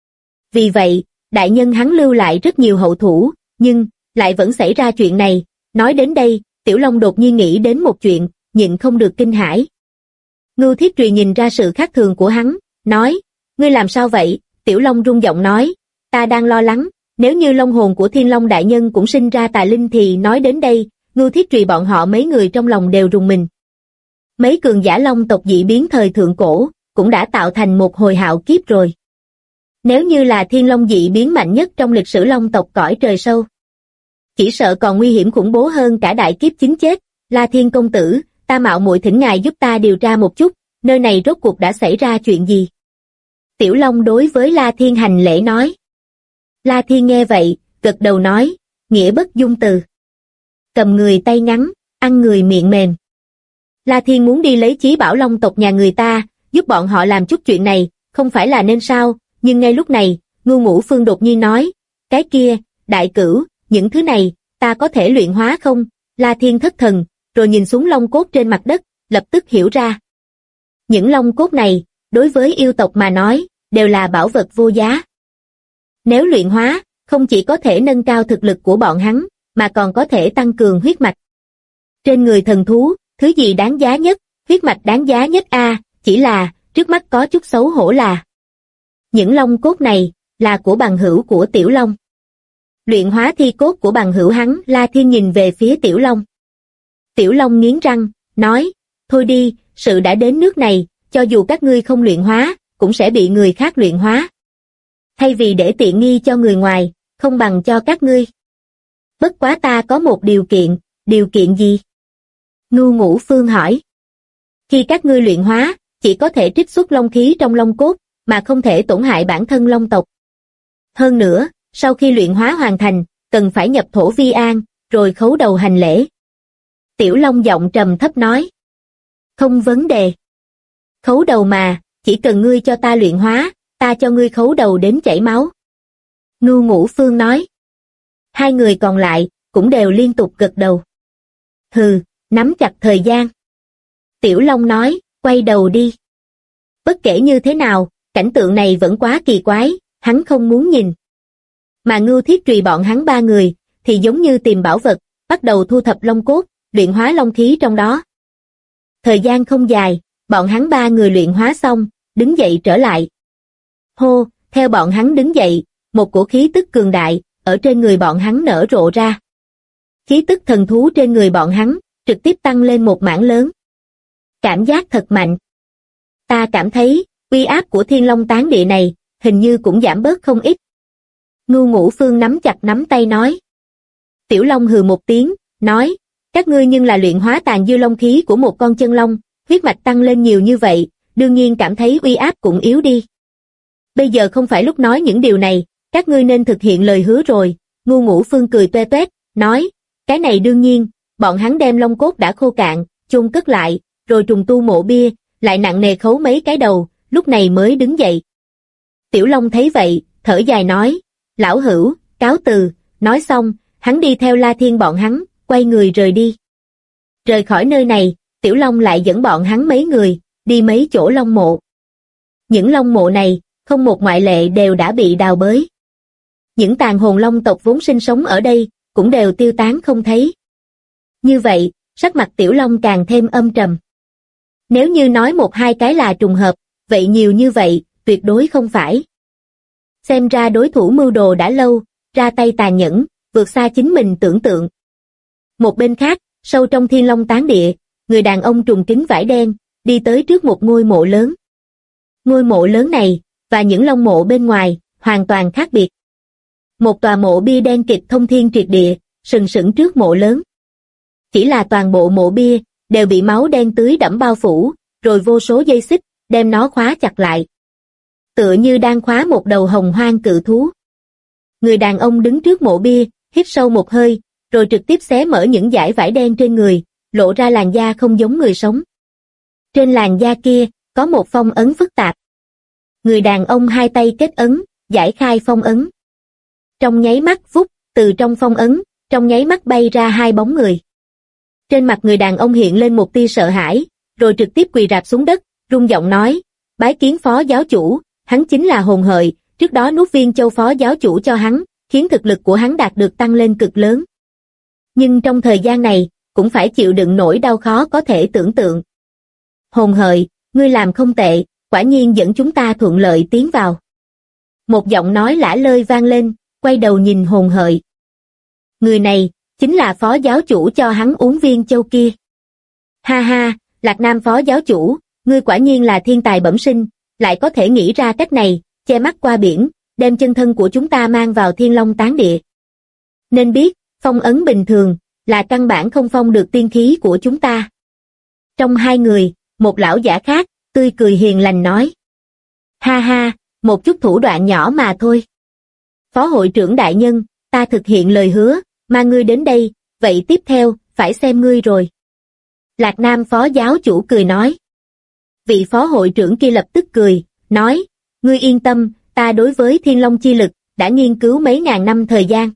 Speaker 2: Vì vậy, Đại Nhân hắn lưu lại rất nhiều hậu thủ, nhưng, lại vẫn xảy ra chuyện này. Nói đến đây, Tiểu Long đột nhiên nghĩ đến một chuyện, nhịn không được kinh hãi. Ngưu Thiết Trùy nhìn ra sự khác thường của hắn, nói, ngươi làm sao vậy? Tiểu Long rung giọng nói, ta đang lo lắng, nếu như long hồn của Thiên Long Đại Nhân cũng sinh ra tà linh thì nói đến đây, Ngưu Thiết Trùy bọn họ mấy người trong lòng đều rùng mình. Mấy cường giả long tộc dị biến thời thượng cổ, cũng đã tạo thành một hồi hạo kiếp rồi. Nếu như là Thiên Long dị biến mạnh nhất trong lịch sử long tộc cõi trời sâu, chỉ sợ còn nguy hiểm khủng bố hơn cả đại kiếp chính chết. La Thiên công tử, ta mạo muội thỉnh ngài giúp ta điều tra một chút, nơi này rốt cuộc đã xảy ra chuyện gì? Tiểu Long đối với La Thiên hành lễ nói. La Thiên nghe vậy, gật đầu nói, nghĩa bất dung từ. Cầm người tay ngắn, ăn người miệng mềm. La Thiên muốn đi lấy chí bảo long tộc nhà người ta, giúp bọn họ làm chút chuyện này, không phải là nên sao? Nhưng ngay lúc này, Ngưu Ngũ Phương đột nhiên nói, cái kia, đại cửu, những thứ này, ta có thể luyện hóa không? La Thiên thất thần, rồi nhìn xuống long cốt trên mặt đất, lập tức hiểu ra. Những long cốt này, đối với yêu tộc mà nói, đều là bảo vật vô giá. Nếu luyện hóa, không chỉ có thể nâng cao thực lực của bọn hắn, mà còn có thể tăng cường huyết mạch. Trên người thần thú, thứ gì đáng giá nhất, huyết mạch đáng giá nhất chỉ là, trước mắt có chút xấu hổ là. Những long cốt này, là của bằng hữu của Tiểu Long. Luyện hóa thi cốt của bằng hữu hắn. La Thiên nhìn về phía Tiểu Long. Tiểu Long nghiến răng, nói, thôi đi, sự đã đến nước này, cho dù các ngươi không luyện hóa, cũng sẽ bị người khác luyện hóa. Thay vì để tiện nghi cho người ngoài, không bằng cho các ngươi. Bất quá ta có một điều kiện gì? Ngưu Ngũ Phương hỏi. Khi các ngươi luyện hóa, chỉ có thể trích xuất long khí trong long cốt, mà không thể tổn hại bản thân long tộc. Hơn nữa, sau khi luyện hóa hoàn thành, cần phải nhập thổ vi an, rồi khấu đầu hành lễ. Tiểu Long giọng trầm thấp nói. Không vấn đề. Khấu đầu mà, chỉ cần ngươi cho ta luyện hóa, ta cho ngươi khấu đầu đến chảy máu. Ngưu Ngũ Phương nói. Hai người còn lại, cũng đều liên tục gật đầu. Hừ, nắm chặt thời gian. Tiểu Long nói, quay đầu đi. Bất kể như thế nào, cảnh tượng này vẫn quá kỳ quái, hắn không muốn nhìn. Mà Ngưu Thiết Trùy bọn hắn ba người, thì giống như tìm bảo vật, bắt đầu thu thập long cốt, luyện hóa long khí trong đó. Thời gian không dài, bọn hắn ba người luyện hóa xong, đứng dậy trở lại. Hô, theo bọn hắn đứng dậy, một cổ khí tức cường đại, ở trên người bọn hắn nở rộ ra. Khí tức thần thú trên người bọn hắn, trực tiếp tăng lên một mảng lớn. Cảm giác thật mạnh. Ta cảm thấy, uy áp của Thiên Long Tán Địa này, hình như cũng giảm bớt không ít. Ngưu Ngũ Phương nắm chặt nắm tay nói. Tiểu Long hừ một tiếng, nói, các ngươi nhưng là luyện hóa tàn dư long khí của một con chân long, huyết mạch tăng lên nhiều như vậy, đương nhiên cảm thấy uy áp cũng yếu đi. Bây giờ không phải lúc nói những điều này, các ngươi nên thực hiện lời hứa rồi. Ngưu Ngũ Phương cười toe toét, nói, cái này đương nhiên, bọn hắn đem long cốt đã khô cạn, chôn cất lại, rồi trùng tu mộ bia, lại nặng nề khấu mấy cái đầu, lúc này mới đứng dậy. Tiểu Long thấy vậy, thở dài nói, lão hữu, cáo từ, nói xong, hắn đi theo La Thiên bọn hắn, quay người rời đi. Rời khỏi nơi này, Tiểu Long lại dẫn bọn hắn mấy người, đi mấy chỗ long mộ. Những long mộ này, không một ngoại lệ đều đã bị đào bới. Những tàn hồn long tộc vốn sinh sống ở đây, cũng đều tiêu tán không thấy. Như vậy, sắc mặt Tiểu Long càng thêm âm trầm. Nếu như nói một hai cái là trùng hợp, vậy nhiều như vậy, tuyệt đối không phải. Xem ra đối thủ mưu đồ đã lâu, ra tay tàn nhẫn, vượt xa chính mình tưởng tượng. Một bên khác, sâu trong Thiên Long Tán Địa, người đàn ông trùng kính vải đen, đi tới trước một ngôi mộ lớn. Ngôi mộ lớn này, và những long mộ bên ngoài, hoàn toàn khác biệt. Một tòa mộ bia đen kịt thông thiên triệt địa, sừng sững trước mộ lớn. Chỉ là toàn bộ mộ bia, đều bị máu đen tưới đẫm bao phủ, rồi vô số dây xích, đem nó khóa chặt lại. Tựa như đang khóa một đầu hồng hoang cự thú. Người đàn ông đứng trước mộ bia, hít sâu một hơi, rồi trực tiếp xé mở những dải vải đen trên người, lộ ra làn da không giống người sống. Trên làn da kia, có một phong ấn phức tạp. Người đàn ông hai tay kết ấn, giải khai phong ấn. Trong nháy mắt vút, từ trong phong ấn, trong nháy mắt bay ra hai bóng người. Trên mặt người đàn ông hiện lên một tia sợ hãi, rồi trực tiếp quỳ rạp xuống đất, rung giọng nói, bái kiến phó giáo chủ, hắn chính là Hồn Hợi, trước đó nuốt viên châu phó giáo chủ cho hắn, khiến thực lực của hắn đạt được tăng lên cực lớn. Nhưng trong thời gian này, cũng phải chịu đựng nỗi đau khó có thể tưởng tượng. Hồn Hợi, ngươi làm không tệ, quả nhiên dẫn chúng ta thuận lợi tiến vào. Một giọng nói lả lơi vang lên, quay đầu nhìn Hồn Hợi. Người này, chính là phó giáo chủ cho hắn uống viên châu kia. Ha ha, Lạc Nam phó giáo chủ, ngươi quả nhiên là thiên tài bẩm sinh, lại có thể nghĩ ra cách này, che mắt qua biển, đem chân thân của chúng ta mang vào Thiên Long Tán Địa. Nên biết, phong ấn bình thường, là căn bản không phong được tiên khí của chúng ta. Trong hai người, một lão giả khác, tươi cười hiền lành nói. Ha ha, một chút thủ đoạn nhỏ mà thôi. Phó hội trưởng đại nhân, ta thực hiện lời hứa, mà ngươi đến đây, vậy tiếp theo, phải xem ngươi rồi. Lạc Nam phó giáo chủ cười nói. Vị phó hội trưởng kia lập tức cười, nói, ngươi yên tâm, ta đối với Thiên Long chi lực, đã nghiên cứu mấy ngàn năm thời gian.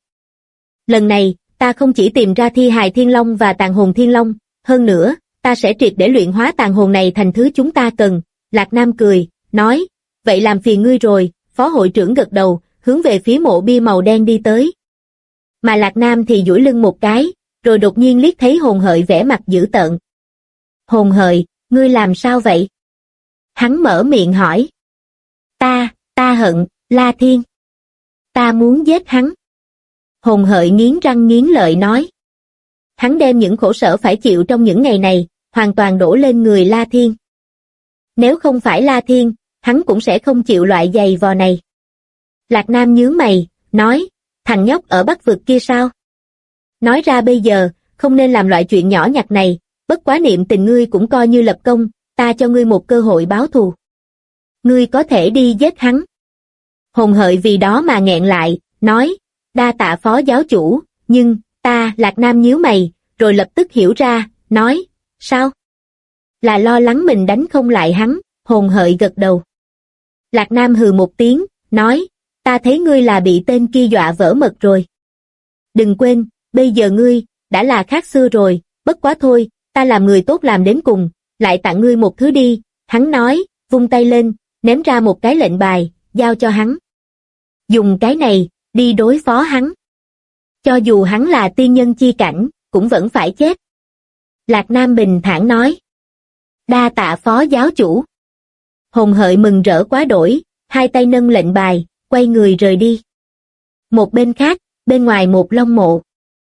Speaker 2: Lần này, ta không chỉ tìm ra thi hài Thiên Long và tàn hồn Thiên Long, hơn nữa, ta sẽ triệt để luyện hóa tàn hồn này thành thứ chúng ta cần. Lạc Nam cười, nói, vậy làm phiền ngươi rồi, phó hội trưởng gật đầu, hướng về phía mộ bia màu đen đi tới. Mà Lạc Nam thì duỗi lưng một cái, rồi đột nhiên liếc thấy Hồn Hợi vẻ mặt dữ tợn. Hồn Hợi, ngươi làm sao vậy? Hắn mở miệng hỏi. Ta hận, La Thiên. Ta muốn giết hắn. Hồn Hợi nghiến răng nghiến lợi nói. Hắn đem những khổ sở phải chịu trong những ngày này, hoàn toàn đổ lên người La Thiên. Nếu không phải La Thiên, hắn cũng sẽ không chịu loại giày vò này. Lạc Nam nhướng mày, nói, thằng nhóc ở Bắc Vực kia sao? Nói ra bây giờ, không nên làm loại chuyện nhỏ nhặt này, bất quá niệm tình ngươi cũng coi như lập công, ta cho ngươi một cơ hội báo thù. Ngươi có thể đi giết hắn. Hồn Hợi vì đó mà nghẹn lại, nói, đa tạ phó giáo chủ, nhưng, Lạc Nam nhíu mày, rồi lập tức hiểu ra, nói, sao? Là lo lắng mình đánh không lại hắn, Hồn Hợi gật đầu. Lạc Nam hừ một tiếng, nói, ta thấy ngươi là bị tên kia dọa vỡ mật rồi. Đừng quên, bây giờ ngươi, đã là khác xưa rồi, bất quá thôi, ta làm người tốt làm đến cùng, lại tặng ngươi một thứ đi, hắn nói, vung tay lên, ném ra một cái lệnh bài, giao cho hắn. Dùng cái này, đi đối phó hắn. Cho dù hắn là tiên nhân chi cảnh, cũng vẫn phải chết. Lạc Nam bình thản nói. Đa tạ phó giáo chủ. Hồn Hợi mừng rỡ quá đổi, hai tay nâng lệnh bài, quay người rời đi. Một bên khác, bên ngoài một long mộ.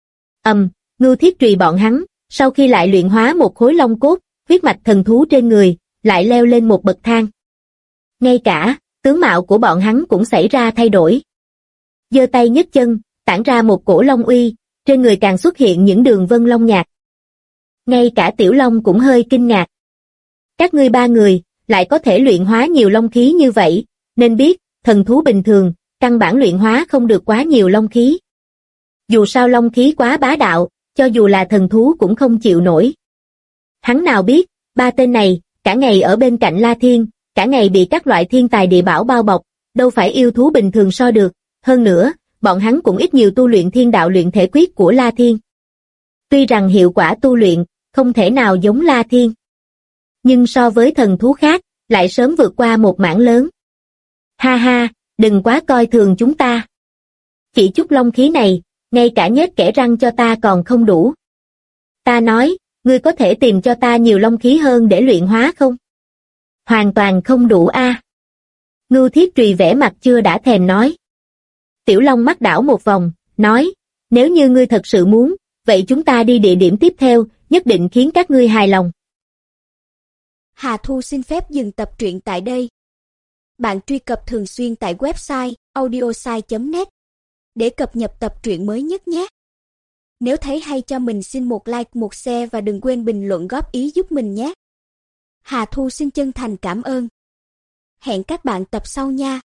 Speaker 2: Ngưu Thiết Trùy bọn hắn, sau khi lại luyện hóa một khối long cốt, huyết mạch thần thú trên người, lại leo lên một bậc thang. Ngay cả, tướng mạo của bọn hắn cũng xảy ra thay đổi. Giơ tay nhấc chân, tản ra một cổ long uy, trên người càng xuất hiện những đường vân long nhạt. Ngay cả Tiểu Long cũng hơi kinh ngạc. Các ngươi ba người, lại có thể luyện hóa nhiều long khí như vậy, nên biết, thần thú bình thường, căn bản luyện hóa không được quá nhiều long khí. Dù sao long khí quá bá đạo, cho dù là thần thú cũng không chịu nổi. Hắn nào biết, ba tên này, cả ngày ở bên cạnh La Thiên, cả ngày bị các loại thiên tài địa bảo bao bọc, đâu phải yêu thú bình thường so được, hơn nữa, bọn hắn cũng ít nhiều tu luyện thiên đạo luyện thể quyết của La Thiên. Tuy rằng hiệu quả tu luyện, không thể nào giống La Thiên. Nhưng so với thần thú khác, lại sớm vượt qua một mảng lớn. Ha ha, đừng quá coi thường chúng ta. Chỉ chút long khí này, ngay cả nhét kẽ răng cho ta còn không đủ. Ta nói, ngươi có thể tìm cho ta nhiều long khí hơn để luyện hóa không? Hoàn toàn không đủ a. Ngưu Thiết Trùy vẻ mặt chưa đã thèm nói. Tiểu Long mắt đảo một vòng, nói, nếu như ngươi thật sự muốn, vậy chúng ta đi địa điểm tiếp theo, nhất định khiến các ngươi hài lòng.
Speaker 3: Hà Thu xin phép dừng tập truyện tại đây. Bạn truy cập thường xuyên tại website audiosai.net để cập nhật tập truyện mới nhất nhé. Nếu thấy hay cho mình xin một like, một share và đừng quên bình luận góp ý giúp mình nhé. Hà Thu xin chân thành cảm ơn. Hẹn các bạn tập sau nha.